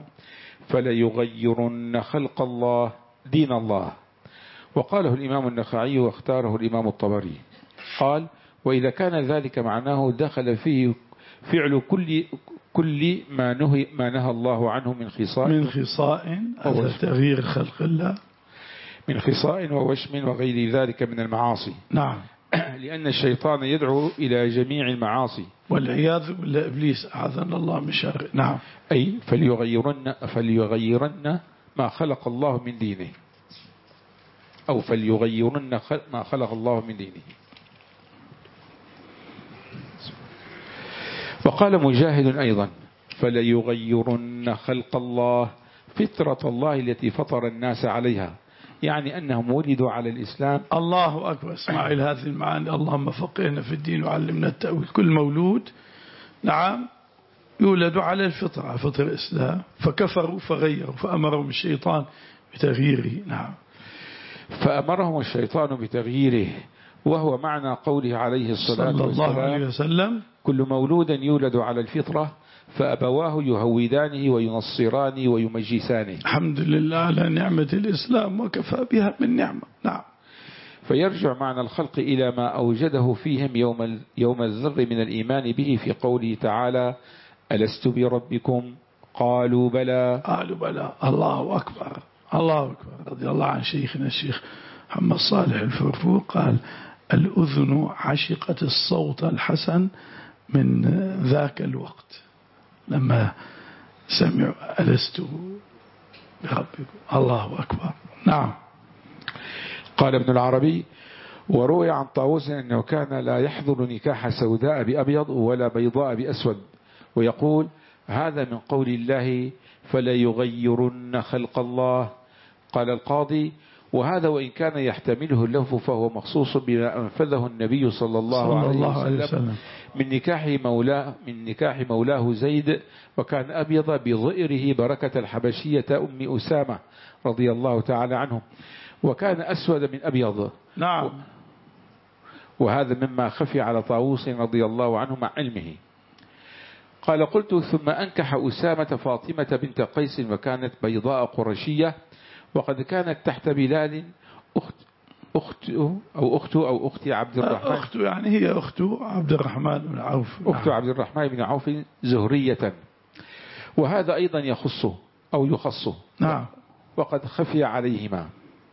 فليغيرن خلق الله دين الله. وقاله الإمام النخعي واختاره الإمام الطبري، قال وإذا كان ذلك معناه دخل فيه فعل كل كل ما نهي ما نهى الله عنه من خصاء من خصاء هذا تغيير خلق الله من خصاء ووشم وغير ذلك من المعاصي. نعم. لأن الشيطان يدعو إلى جميع المعاصي والعياذ بالله إبليس أعاذنا الله من شره. نعم. أي فليغيرن, فليغيرن ما خلق الله من دينه، أو فليغيرن ما خلق الله من دينه. وقال مجاهد أيضا فليغيرن خلق الله فطرة الله التي فطر الناس عليها، يعني أنهم ولدوا على الإسلام. الله أكبر. اسماعيل هذه المعاني. اللهم فقهنا في الدين وعلمنا التأويل. كل مولود نعم يولد على الفطرة، فطر الإسلام، فكفروا فغيروا فأمرهم الشيطان بتغييره. نعم. فأمرهم الشيطان بتغييره، وهو معنى قوله عليه الصلاة والسلام وسلم كل مولود يولد على الفطرة فأبواه يهودانه وينصرانه ويمجسانه. الحمد لله على نعمة الإسلام وكفى بها من نعمة. نعم. فيرجع معنى الخلق إلى ما أوجده فيهم يوم يوم الذر من الإيمان به في قوله تعالى ألست بربكم قالوا بلى قالوا بلى. الله أكبر. الله أكبر. رضي الله عن شيخنا الشيخ محمد صالح الفرفور قال الأذن عشقت الصوت الحسن من ذاك الوقت لما سمعوا ألست بربكم. الله أكبر. نعم. قال ابن العربي وروي عن طاووس أنه كان لا يحضر نكاح سوداء بأبيض ولا بيضاء بأسود، ويقول هذا من قول الله فلا يغيرن خلق الله. قال القاضي وهذا وإن كان يحتمله اللفظ فهو مخصوص بما أنفذه النبي صلى الله, صلى الله عليه, عليه وسلم من نكاح مولاه من نكاح مولاه زيد، وكان أبيض بظئره بركة الحبشية أم أسامة رضي الله تعالى عنه، وكان أسود من أبيض. نعم. وهذا مما خفي على طاووس رضي الله عنه مع علمه. قال قلت ثم أنكح أسامة فاطمة بنت قيس وكانت بيضاء قرشية، وقد كانت تحت بلال أخت أخته أو أخته أو أختي عبد الرحمن. أخته يعني هي أخته عبد الرحمن بن عوف. أخت عبد الرحمن بن عوف زهرية، وهذا أيضا يخصه أو يخصه. نعم. وقد خفي عليهما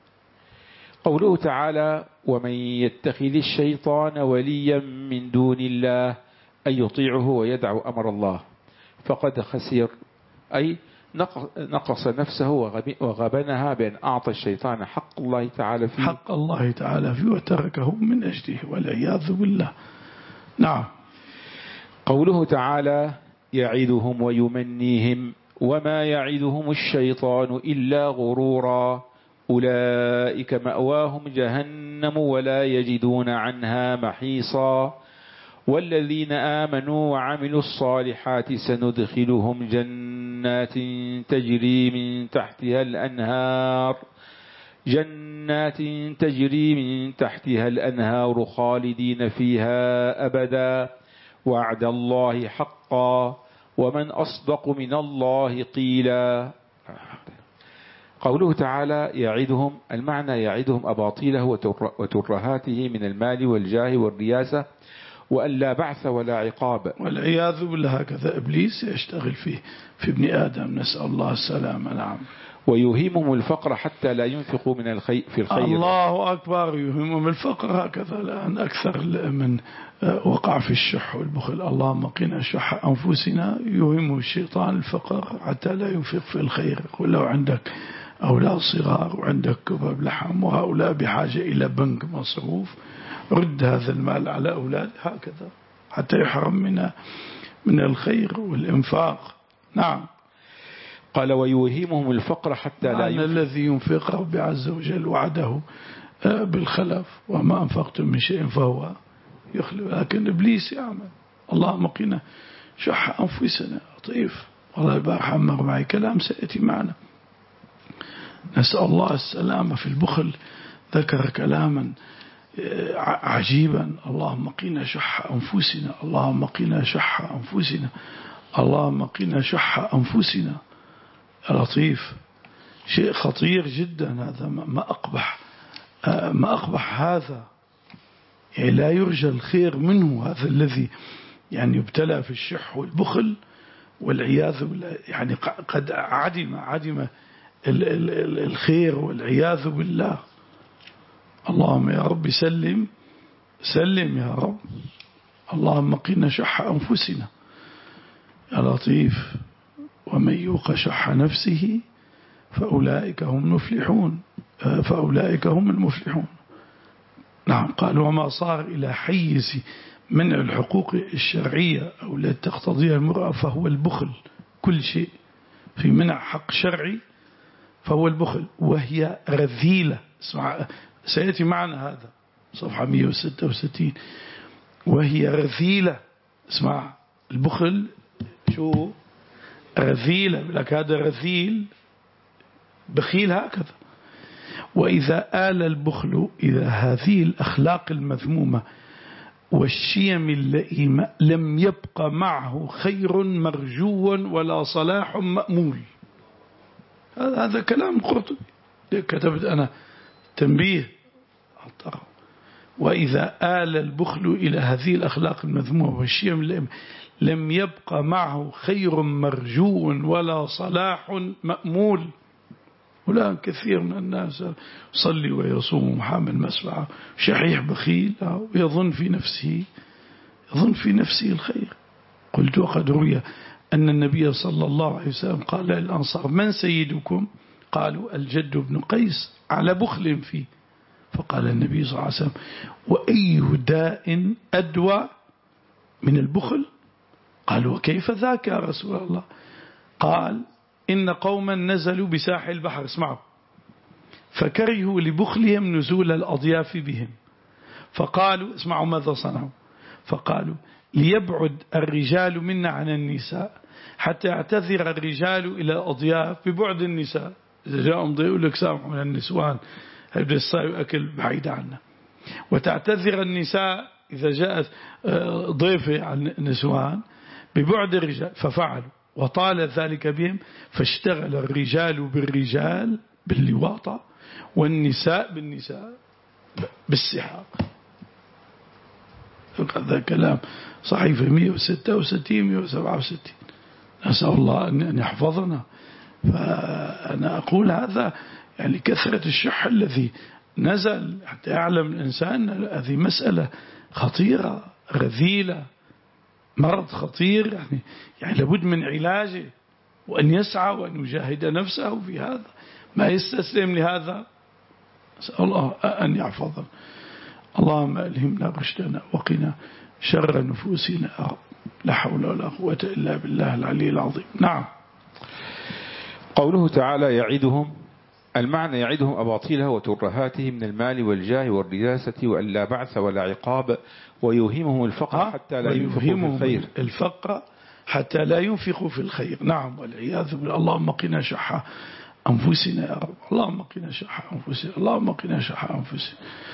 قوله تعالى ومن يتخذ الشيطان وليا من دون الله أن يطيعه ويدعو أمر الله فقد خسر، أي نقص نفسه وغبنها بأن أعطى الشيطان حق الله تعالى فيه حق الله تعالى فيه وتركه من أجله والعياذ بالله. نعم. قوله تعالى يعدهم ويمنيهم وما يعدهم الشيطان إلا غرورا أولئك مأواهم جهنم ولا يجدون عنها محيصا والذين آمنوا وعملوا الصالحات سندخلهم جنات تجري من تحتها الأنهار جنات تجري من تحتها الأنهار خالدين فيها أبدا وعد الله حقا ومن أصدق من الله قيلا. قوله تعالى يعدهم، المعنى يعدهم أباطيله وترهاته من المال والجاه والرياسة وأن لا بعث ولا عقاب والعياذ بالله. هكذا إبليس يشتغل فيه في ابن آدم، نسأل الله السلامة. نعم. ويوهمهم الفقر حتى لا ينفقوا من الخير في الخير. الله أكبر. يوهمهم الفقر. هكذا الآن أكثر من وقع في الشح والبخل. اللهم قنا شح أنفسنا. يوهمه الشيطان الفقر حتى لا ينفق في الخير. ولو عندك أولاد صغار وعندك كباب لحم وهؤلاء بحاجة إلى بنك مصروف، رد هذا المال على أولاد هكذا حتى يحرم من من الخير والإنفاق. نعم. قال ويوهمهم الفقر حتى لا ينفق. الذي ينفق رب عز وجل وعده بالخلف وما أنفقتم من شيء فهو يخلف، لكن إبليس يعمل. اللهم قنا شح أنفسنا. لطيف والله البارحة مر معي كلام سيأتي معنا، نسأل الله السلامة في البخل. ذكر كلاما عجيبا. اللهم قنا شح أنفسنا اللهم قنا شح أنفسنا اللهم قنا شح أنفسنا. لطيف. شيء خطير جدا هذا. ما أقبح ما أقبح هذا. يعني لا يرجى الخير منه. هذا الذي يعني يبتلى في الشح والبخل والعياذ بالله، يعني قد عدم عدم الخير والعياذ بالله. اللهم يا رب سلم سلم يا رب. اللهم قنا شح أنفسنا يا لطيف. ومن يوق شح نفسه فأولئك هم المفلحون فأولئك هم المفلحون. نعم. قال وما صار إلى حيز منع الحقوق الشرعية أو التي تقتضيها المرأة فهو البخل. كل شيء في منع حق شرعي فهو البخل، وهي رذيلة. اسمع سيأتي معنا هذا صفحة مئة وستة وستين. وهي رذيلة. اسمع البخل شو رذيلة، لك هذا رذيل بخيل هكذا. وإذا آل البخل إذا هذه الأخلاق المذمومة والشيم اللئيمة لم يبقى معه خير مرجو ولا صلاح مأمول. هذا كلام قرطبي كتبت أنا تنبيه. وإذا آل البخل إلى هذه الأخلاق المذمومة والشيم اللئيمة لم يبقى معه خير مرجو ولا صلاح مأمول. والآن كثير من الناس يصلي ويصوم وحامل مسبعة شحيح بخيل ويظن في نفسه يظن في نفسه الخير. قلت وقد روي أن النبي صلى الله عليه وسلم قال للأنصار من سيدكم؟ قالوا الجد بن قيس على بخل فيه. فقال النبي صلى الله عليه وسلم وأي داء أدوى من البخل؟ قالوا وكيف ذاك يا رسول الله؟ قال إن قوما نزلوا بساحل البحر اسمعوا فكرهوا لبخلهم نزول الأضياف بهم فقالوا اسمعوا ماذا صنعوا فقالوا ليبعد الرجال منا عن النساء حتى يعتذر الرجال إلى الأضياف ببعد النساء. إذا جاءهم ضيء يقول لك سامح من النسوان هيبدأ الصايو أكل بعيد عنا، وتعتذر النساء إذا جاءت ضيفة عن النسوان ببعد الرجال. ففعلوا وطال ذلك بهم فاشتغل الرجال بالرجال باللواطة والنساء بالنساء بالسحاق. هذا كلام صحيفة مئة وستة وستين مئة وسبعة وستين. نسأل الله أن يحفظنا. فأنا أقول هذا يعني كثرة الشح الذي نزل حتى يعلم الإنسان هذه مسألة خطيرة رذيلة مرض خطير يعني, يعني لابد من علاجه وأن يسعى وأن يجاهد نفسه في هذا ما يستسلم لهذا. أسأل الله أن يحفظنا. اللهم ألهمنا رشدنا وقنا شر نفوسنا يا رب. لا حول ولا قوة إلا بالله العلي العظيم. نعم. قوله تعالى يعدهم المعنى يعدهم أباطيله وترهاته من المال والجاه والرياسة وأن لا بعث ولا عقاب ويوهمهم الفقر حتى لا ينفقوا في الخير الفقر حتى لا ينفقوا في الخير. نعم والعياذ بالله. اللهم قنا شح أنفسنا يا رب. اللهم قنا شح أنفسنا. اللهم قنا شح أنفسنا.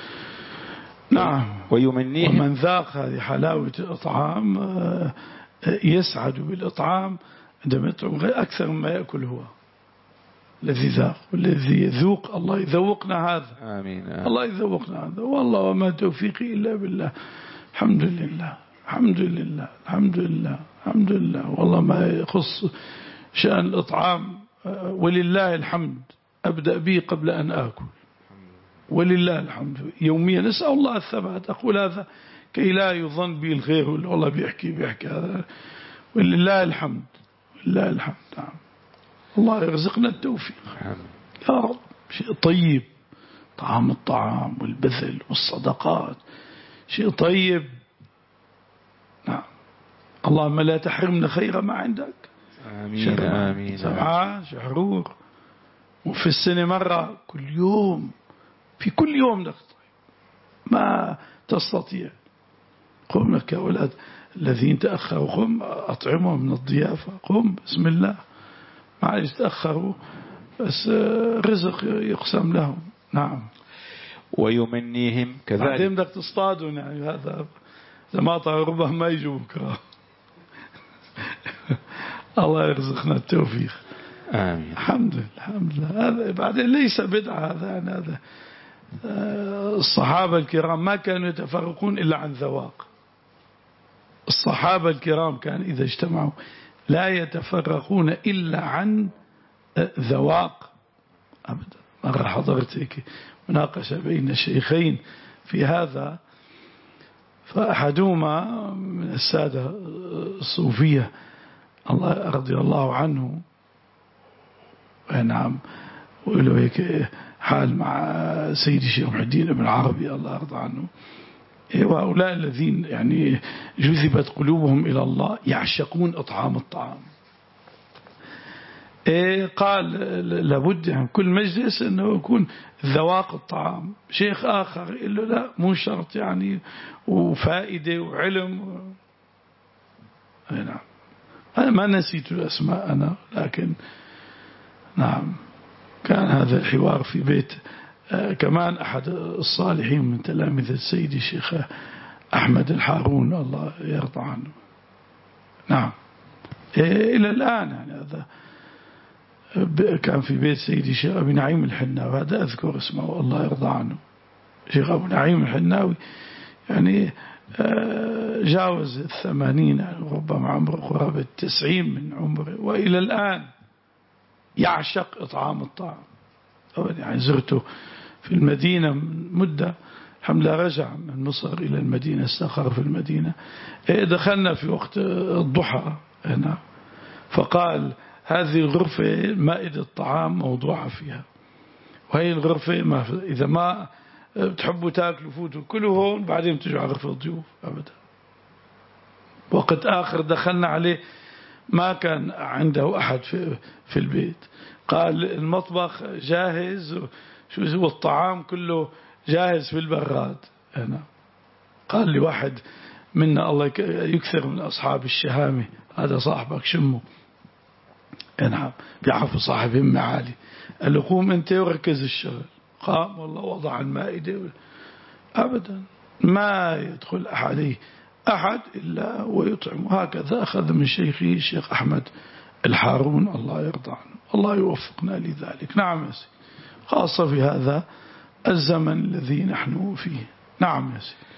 نعم. ويمنيهم ومن ذاق هذه حلاوة الإطعام يسعد بالإطعام عندما يطعم غير أكثر مما يأكل هو. الذي ذاق والذي يذوق الله يذوقنا هذا. آمين. الله يذوقنا هذا. والله وما توفيقي إلا بالله. الحمد لله الحمد لله الحمد لله الحمد لله. والله ما يخص شأن الإطعام ولله الحمد أبدأ به قبل أن آكل ولله الحمد يوميا. نسأل الله الثبات. أقول هذا كي لا يظن بي الخير والله بيحكي بيحكي هذا. ولله الحمد ولله الحمد. نعم. الله يرزقنا التوفيق يا رب. شيء طيب طعام الطعام والبذل والصدقات شيء طيب. نعم. اللهم لا تحرمنا خير ما عندك. آمين آمين. سبعة شهرور وفي السنة مرة كل يوم في كل يوم نقطع ما تستطيع. قم لك يا أولاد الذين تأخروا قم أطعمهم من الضيافة. قم بسم الله معلش تأخروا بس رزق يقسم لهم. نعم. ويمنيهم كذلك. بعدين بدك تصطادوا يعني هذا إذا ما طلع ربما ما يجوا بكرة. الله يرزقنا التوفيق. آمين. الحمد لله الحمد لله. هذا بعدين ليس بدعة هذا يعني هذا الصحابة الكرام ما كانوا يتفرقون إلا عن ذواق. الصحابة الكرام كان إذا اجتمعوا لا يتفرقون إلا عن ذواق. أبدا. مرة حضرت هيك مناقشة بين الشيخين في هذا، فأحدهما من السادة الصوفية الله رضي الله عنه، نعم، وله هيك حال مع سيدي الشيخ محي الدين ابن عربي الله يرضى عنه، وهؤلاء الذين يعني جذبت قلوبهم إلى الله يعشقون إطعام الطعام. قال لابد يعني كل مجلس أنه يكون ذواق الطعام. شيخ آخر يقول له لا مو شرط يعني، وفائدة وعلم. نعم، أنا ما نسيت الأسماء أنا، لكن نعم كان هذا الحوار في بيت آه كمان أحد الصالحين من تلاميذ السيد الشيخ أحمد الحارون الله يرضى عنه. نعم إيه إلى الآن يعني هذا كان في بيت سيدي الشيخ أبي نعيم الحناوي، وهذا أذكر اسمه الله يرضى عنه. شيخ أبو نعيم الحناوي يعني آه جاوز الثمانين يعني، ربما عمره قرابة التسعين من عمره، وإلى الآن يعشق إطعام الطعام. يعني زرته في المدينة من مدة، الحمد لله رجع من مصر إلى المدينة، استقر في المدينة. دخلنا في وقت الضحى هنا، فقال هذه الغرفة مائدة الطعام موضوعة فيها، وهي الغرفة ما إذا ما بتحبوا تاكلوا فوتوا كلوا هون، بعدين بتجوا على غرفة الضيوف أبدا. وقت آخر دخلنا عليه ما كان عنده أحد في, في البيت، قال المطبخ جاهز والطعام كله جاهز في البراد. أنا قال لي واحد منا الله يكثر من أصحاب الشهامة، هذا صاحبك شمه، نعم بيعرف صاحب همة عالي، قال له قوم أنت وركز الشغل. قام والله وضع المائدة، أبدا ما يدخل عليه أحد إلا ويطعم. هكذا أخذ من شيخه الشيخ أحمد الحارون الله يرضى عنه، الله يوفقنا لذلك. نعم يا سيدي، خاصة في هذا الزمن الذي نحن فيه. نعم يا سيدي.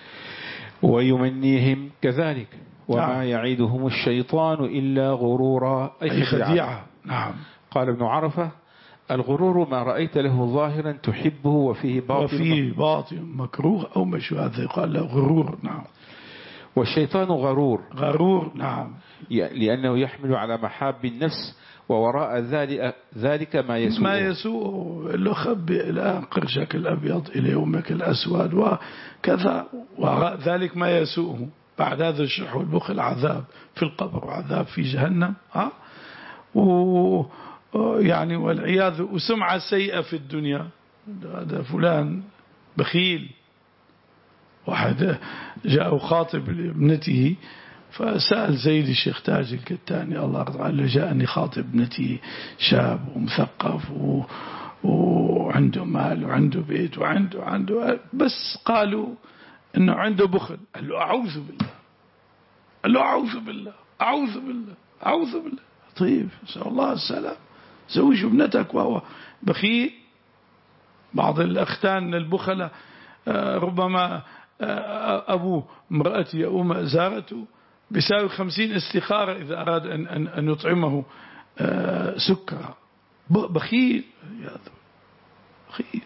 ويمنيهم كذلك وما نعم. يعيدهم الشيطان إلا غرورا أي خديعة. نعم. قال ابن عرفة الغرور ما رأيت له ظاهرا تحبه وفيه باطن وفيه باطن مكروه أو مشوه، هذا يقال له غرور. نعم. والشيطان غرور غرور نعم، لأنه يحمل على محاب النفس، ووراء ذلك ذلك ما يسوء ما يسوء له خبئ الآن قرشك الأبيض إلى يومك الأسود وكذا، وراء ذلك ما يسوءه بعد هذا الشح والبخل عذاب في القبر وعذاب في جهنم، ها و يعني والعياذ، وسمعة سيئة في الدنيا. هذا فلان بخيل. واحد جاء خاطب لابنته فسأل سيدي الشيخ تاج الكتاني الله يرضى عنه، جاءني خاطب ابنتي شاب ومثقف و... وعنده مال وعنده بيت وعنده عنده بس قالوا انه عنده بخل. قال له اعوذ بالله، قال له اعوذ بالله اعوذ بالله اعوذ بالله. طيب نسأل الله السلام، زوج ابنتك وهو بخيل. بعض الاختان من البخلة ربما أبو امرأتي أو ما زارته بيساوي خمسين استخارة إذا أراد أن, أن, أن يطعمه سكر. بخيل يا بخيل.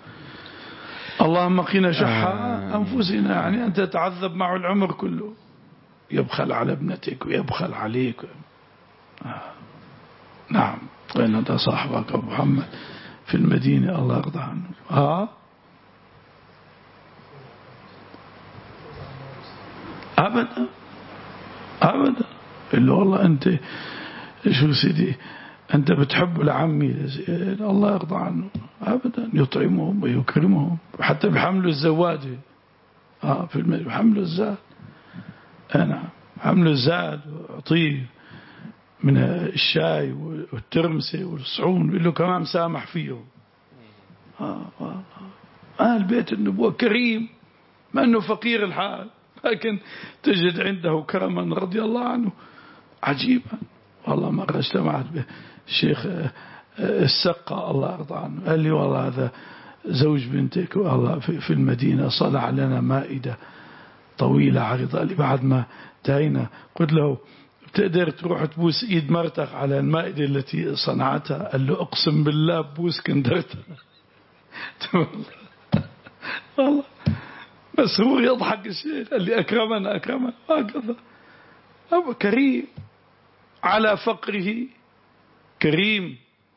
اللهم قنا شح أنفسنا، يعني أنت تتعذب معه العمر كله، يبخل على ابنتك ويبخل عليك. آه. نعم. وين هذا صاحبك أبو محمد في المدينة الله يرضى عنه؟ ها أبدا أبدا. اللي والله أنت شو سيدي أنت بتحب لعمي الله يرضى عنه، أبدا يطعمهم ويكرمهم، حتى بحملوا الزواج آه في المدينة بحملوا الزاد. أنا حملوا الزاد وأعطيه من الشاي والترمسة والصعون، يقول له كمان سامح فيهم. آه آه آه البيت النبوة كريم، ما أنه فقير الحال، لكن تجد عنده كرما رضي الله عنه عجيبا. والله مرة اجتمعت به الشيخ السقا الله يرضى عنه، قال لي والله هذا زوج بنتك والله في المدينة صنع لنا مائدة طويلة عريضة. قال لي بعد ما انتهينا قلت له تقدر تروح تبوس ايد مرتك على المائدة التي صنعتها؟ قال له اقسم بالله ببوس كندرتها. والله مسرور يضحك الشيخ، قال لي اكرمنا اكرمنا هكذا. أبو كريم على فقره كريم.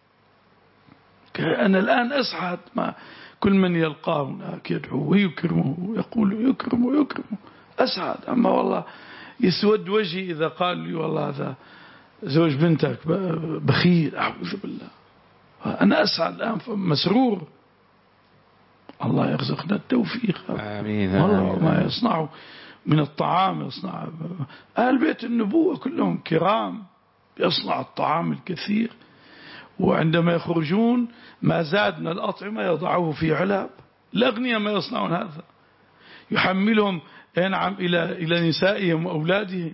أنا الآن أسعد ما كل من يلقاه هناك يدعو ويكرمه ويقول يكرمه ويكرمه، أسعد. أما والله يسود وجهي إذا قال لي والله هذا زوج بنتك بخيل، أعوذ بالله. أنا أسعد الآن مسرور. الله يرزقنا التوفيق. آمين. والله ما يصنعه من الطعام يصنع. أهل بيت النبوة كلهم كرام، يصنع الطعام الكثير، وعندما يخرجون ما زاد من الأطعمة يضعوه في علب. الأغنياء ما يصنعون هذا، يحملهم ينعم إلى إلى نسائهم وأولادهم.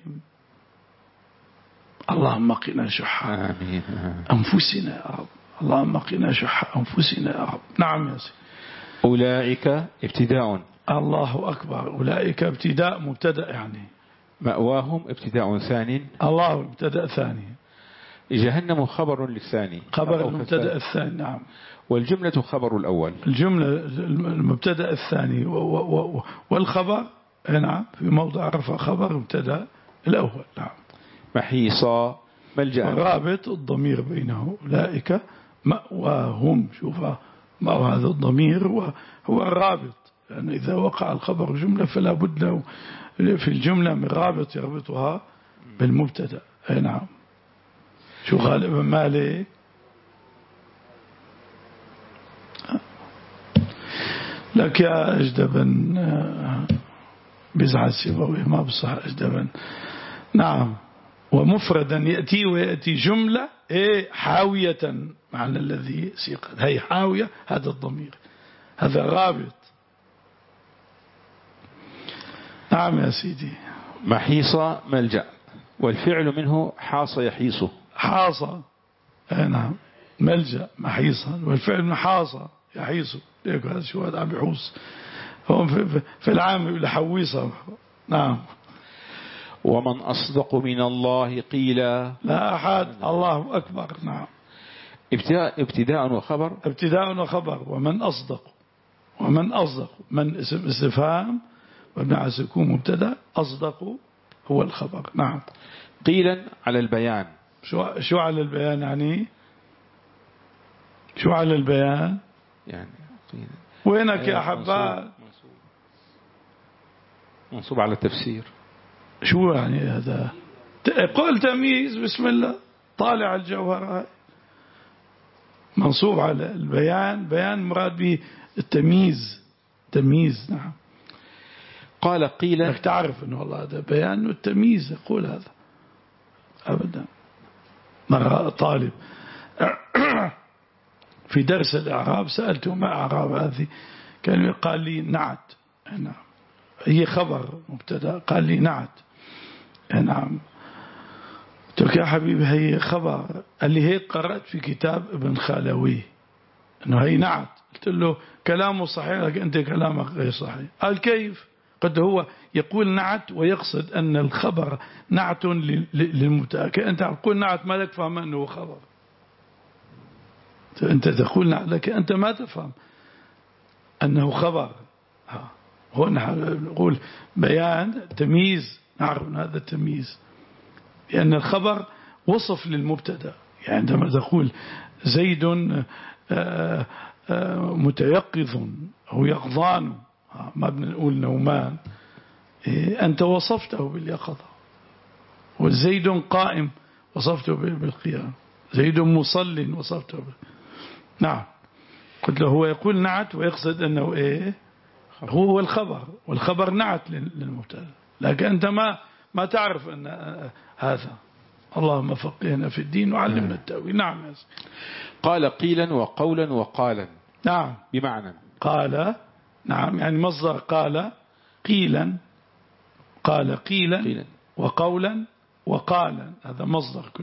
اللهم قنا شح أنفسنا يا رب، اللهم قنا شح أنفسنا يا رب. نعم يا سيدي. أولئك ابتداء. الله أكبر. أولئك ابتداء مبتدأ يعني. مأواهم ابتداء ثاني. الله ابتدأ ثاني. جهنم خبر للثاني. خبر المبتدأ الثاني. نعم. والجملة خبر الأول. الجملة المبتدأ الثاني والخبر نعم في موضع رفع خبر مبتدأ الأول. نعم. محيصا ملجأ. رابط الضمير بينه. أولئك مأواهم. شوف مأوى هذا الضمير هو الرابط، يعني إذا وقع الخبر جملة فلا بد له في الجملة من رابط يربطها بالمبتدأ. نعم. شو غالبا ما ليه لك يا أجدبا بزعة سيبوي ما بصح أجدبا. نعم. ومفردا يأتي ويأتي جملة إيه حاوية معنى الذي سيقت. هي حاوية هذا الضمير هذا رابط. نعم يا سيدي. محيصة ملجأ، والفعل منه حاص يحيص. حاص نعم ملجأ محيصا، والفعل من حاص يحيص. ليك هذا شو هذا عم يحوص هم في, في العام يقول حويصة. نعم. ومن أصدق من الله قيلا. لا أحد. الله أكبر. نعم. ابتداء, ابتداء وخبر. ابتداء وخبر. ومن أصدق. ومن أصدق من اسم استفهام وابن سكون مبتدا، أصدق هو الخبر. نعم. قيلا على البيان. شو شو على البيان يعني؟ شو على البيان يعني قيلا. وينك يا حباب؟ منصوب. منصوب على التفسير. شو يعني هذا؟ قول تمييز. بسم الله. طالع الجوهر منصوب على البيان. بيان مراد به التمييز. تمييز. نعم. قال قيلا. انك تعرف انه والله هذا بيان والتمييز يقول هذا ابدا. مرة طالب في درس الإعراب سألته ما أعراب هذه، كان قال لي نعت. نعم. هي خبر مبتدا. قال لي نعت. نعم. قلت له يا حبيبي هي خبر. قال لي هيك قرأت في كتاب ابن خالوي انه هي نعت. قلت له كلامه صحيح لكن انت كلامك غير صحيح. قال كيف؟ قد هو يقول نعت ويقصد ان الخبر نعت للمبتدا. انت تقول نعت ما لك فهم انه خبر. انت تقول نعت لكن انت ما تفهم انه خبر. هنا نقول بيان تمييز. نعرف ان هذا التمييز لأن الخبر وصف للمبتدا. يعني عندما تقول زيد متيقظ أو يقظان ما بنقول نومان، أنت وصفته باليقظة. وزيد قائم وصفته بالقيام. زيد مصل وصفته بال... نعم. قلت له هو يقول نعت ويقصد أنه إيه هو الخبر، والخبر نعت للمبتدا، لكن أنت ما ما تعرف أن هذا. اللهم فقهنا في الدين وعلمنا التأويل. نعم. قال قيلا وقولا وقالا. نعم. بمعنى قال. نعم يعني مصدر قال قيلا. قال قيلا, قيلا. وقولا وقالا هذا مصدر كله.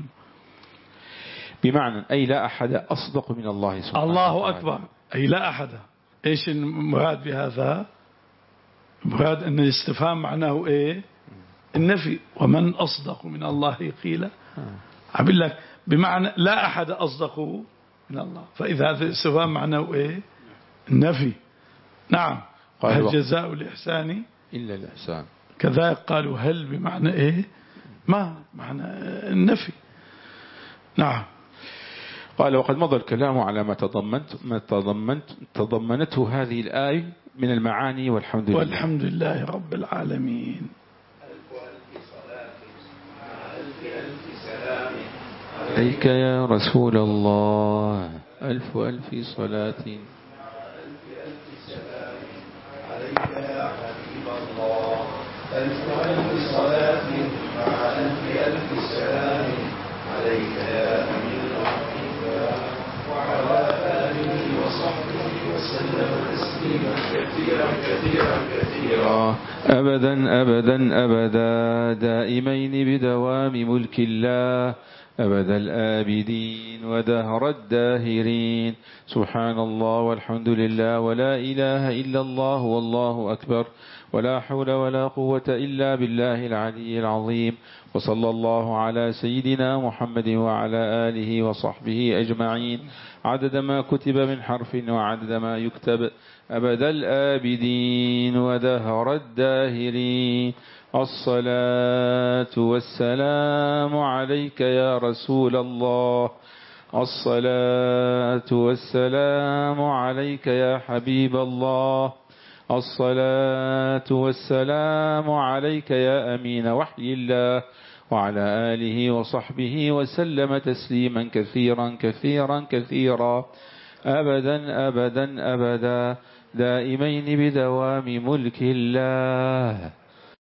بمعنى أي لا أحد أصدق من الله سبحانه الله وتعالى. أكبر. أي لا أحد. إيش المراد بهذا؟ مراد أن الاستفهام معناه إيه النفي. ومن أصدق من الله قيلا، عبد لك بمعنى لا أحد أصدق من الله، فإذا هذا الاستفهام معناه إيه؟ النفي. نعم. هل جزاء الإحسان إلا الإحسان. كذلك قالوا هل بمعنى إيه؟ ما معنى النفي. نعم. قال وقد مضى الكلام على ما تضمنت ما تضمنت تضمنته هذه الآية من المعاني، والحمد لله والحمد لله رب العالمين. عليك يا رسول الله، ألف ألف صلاة عليك يا حبيب الله، ألف ألف صلاة مع ألف ألف سلام عليك يا أمير الحبيب، وعلى آله وصحبه وسلم تسليما كثيرا كثيرا كثيرا. أبدا أبدا أبدا دائمين بدوام ملك الله، أبد الآبدين ودهر الداهرين. سبحان الله والحمد لله ولا إله إلا الله والله أكبر، ولا حول ولا قوة إلا بالله العلي العظيم. وصلى الله على سيدنا محمد وعلى آله وصحبه أجمعين، عدد ما كتب من حرف وعدد ما يكتب، أبد الآبدين ودهر الداهرين. الصلاة والسلام عليك يا رسول الله، الصلاة والسلام عليك يا حبيب الله، الصلاة والسلام عليك يا أمين وحي الله، وعلى آله وصحبه وسلم تسليما كثيرا كثيرا كثيرا. أبدا أبدا أبدا دائمين بدوام ملك الله.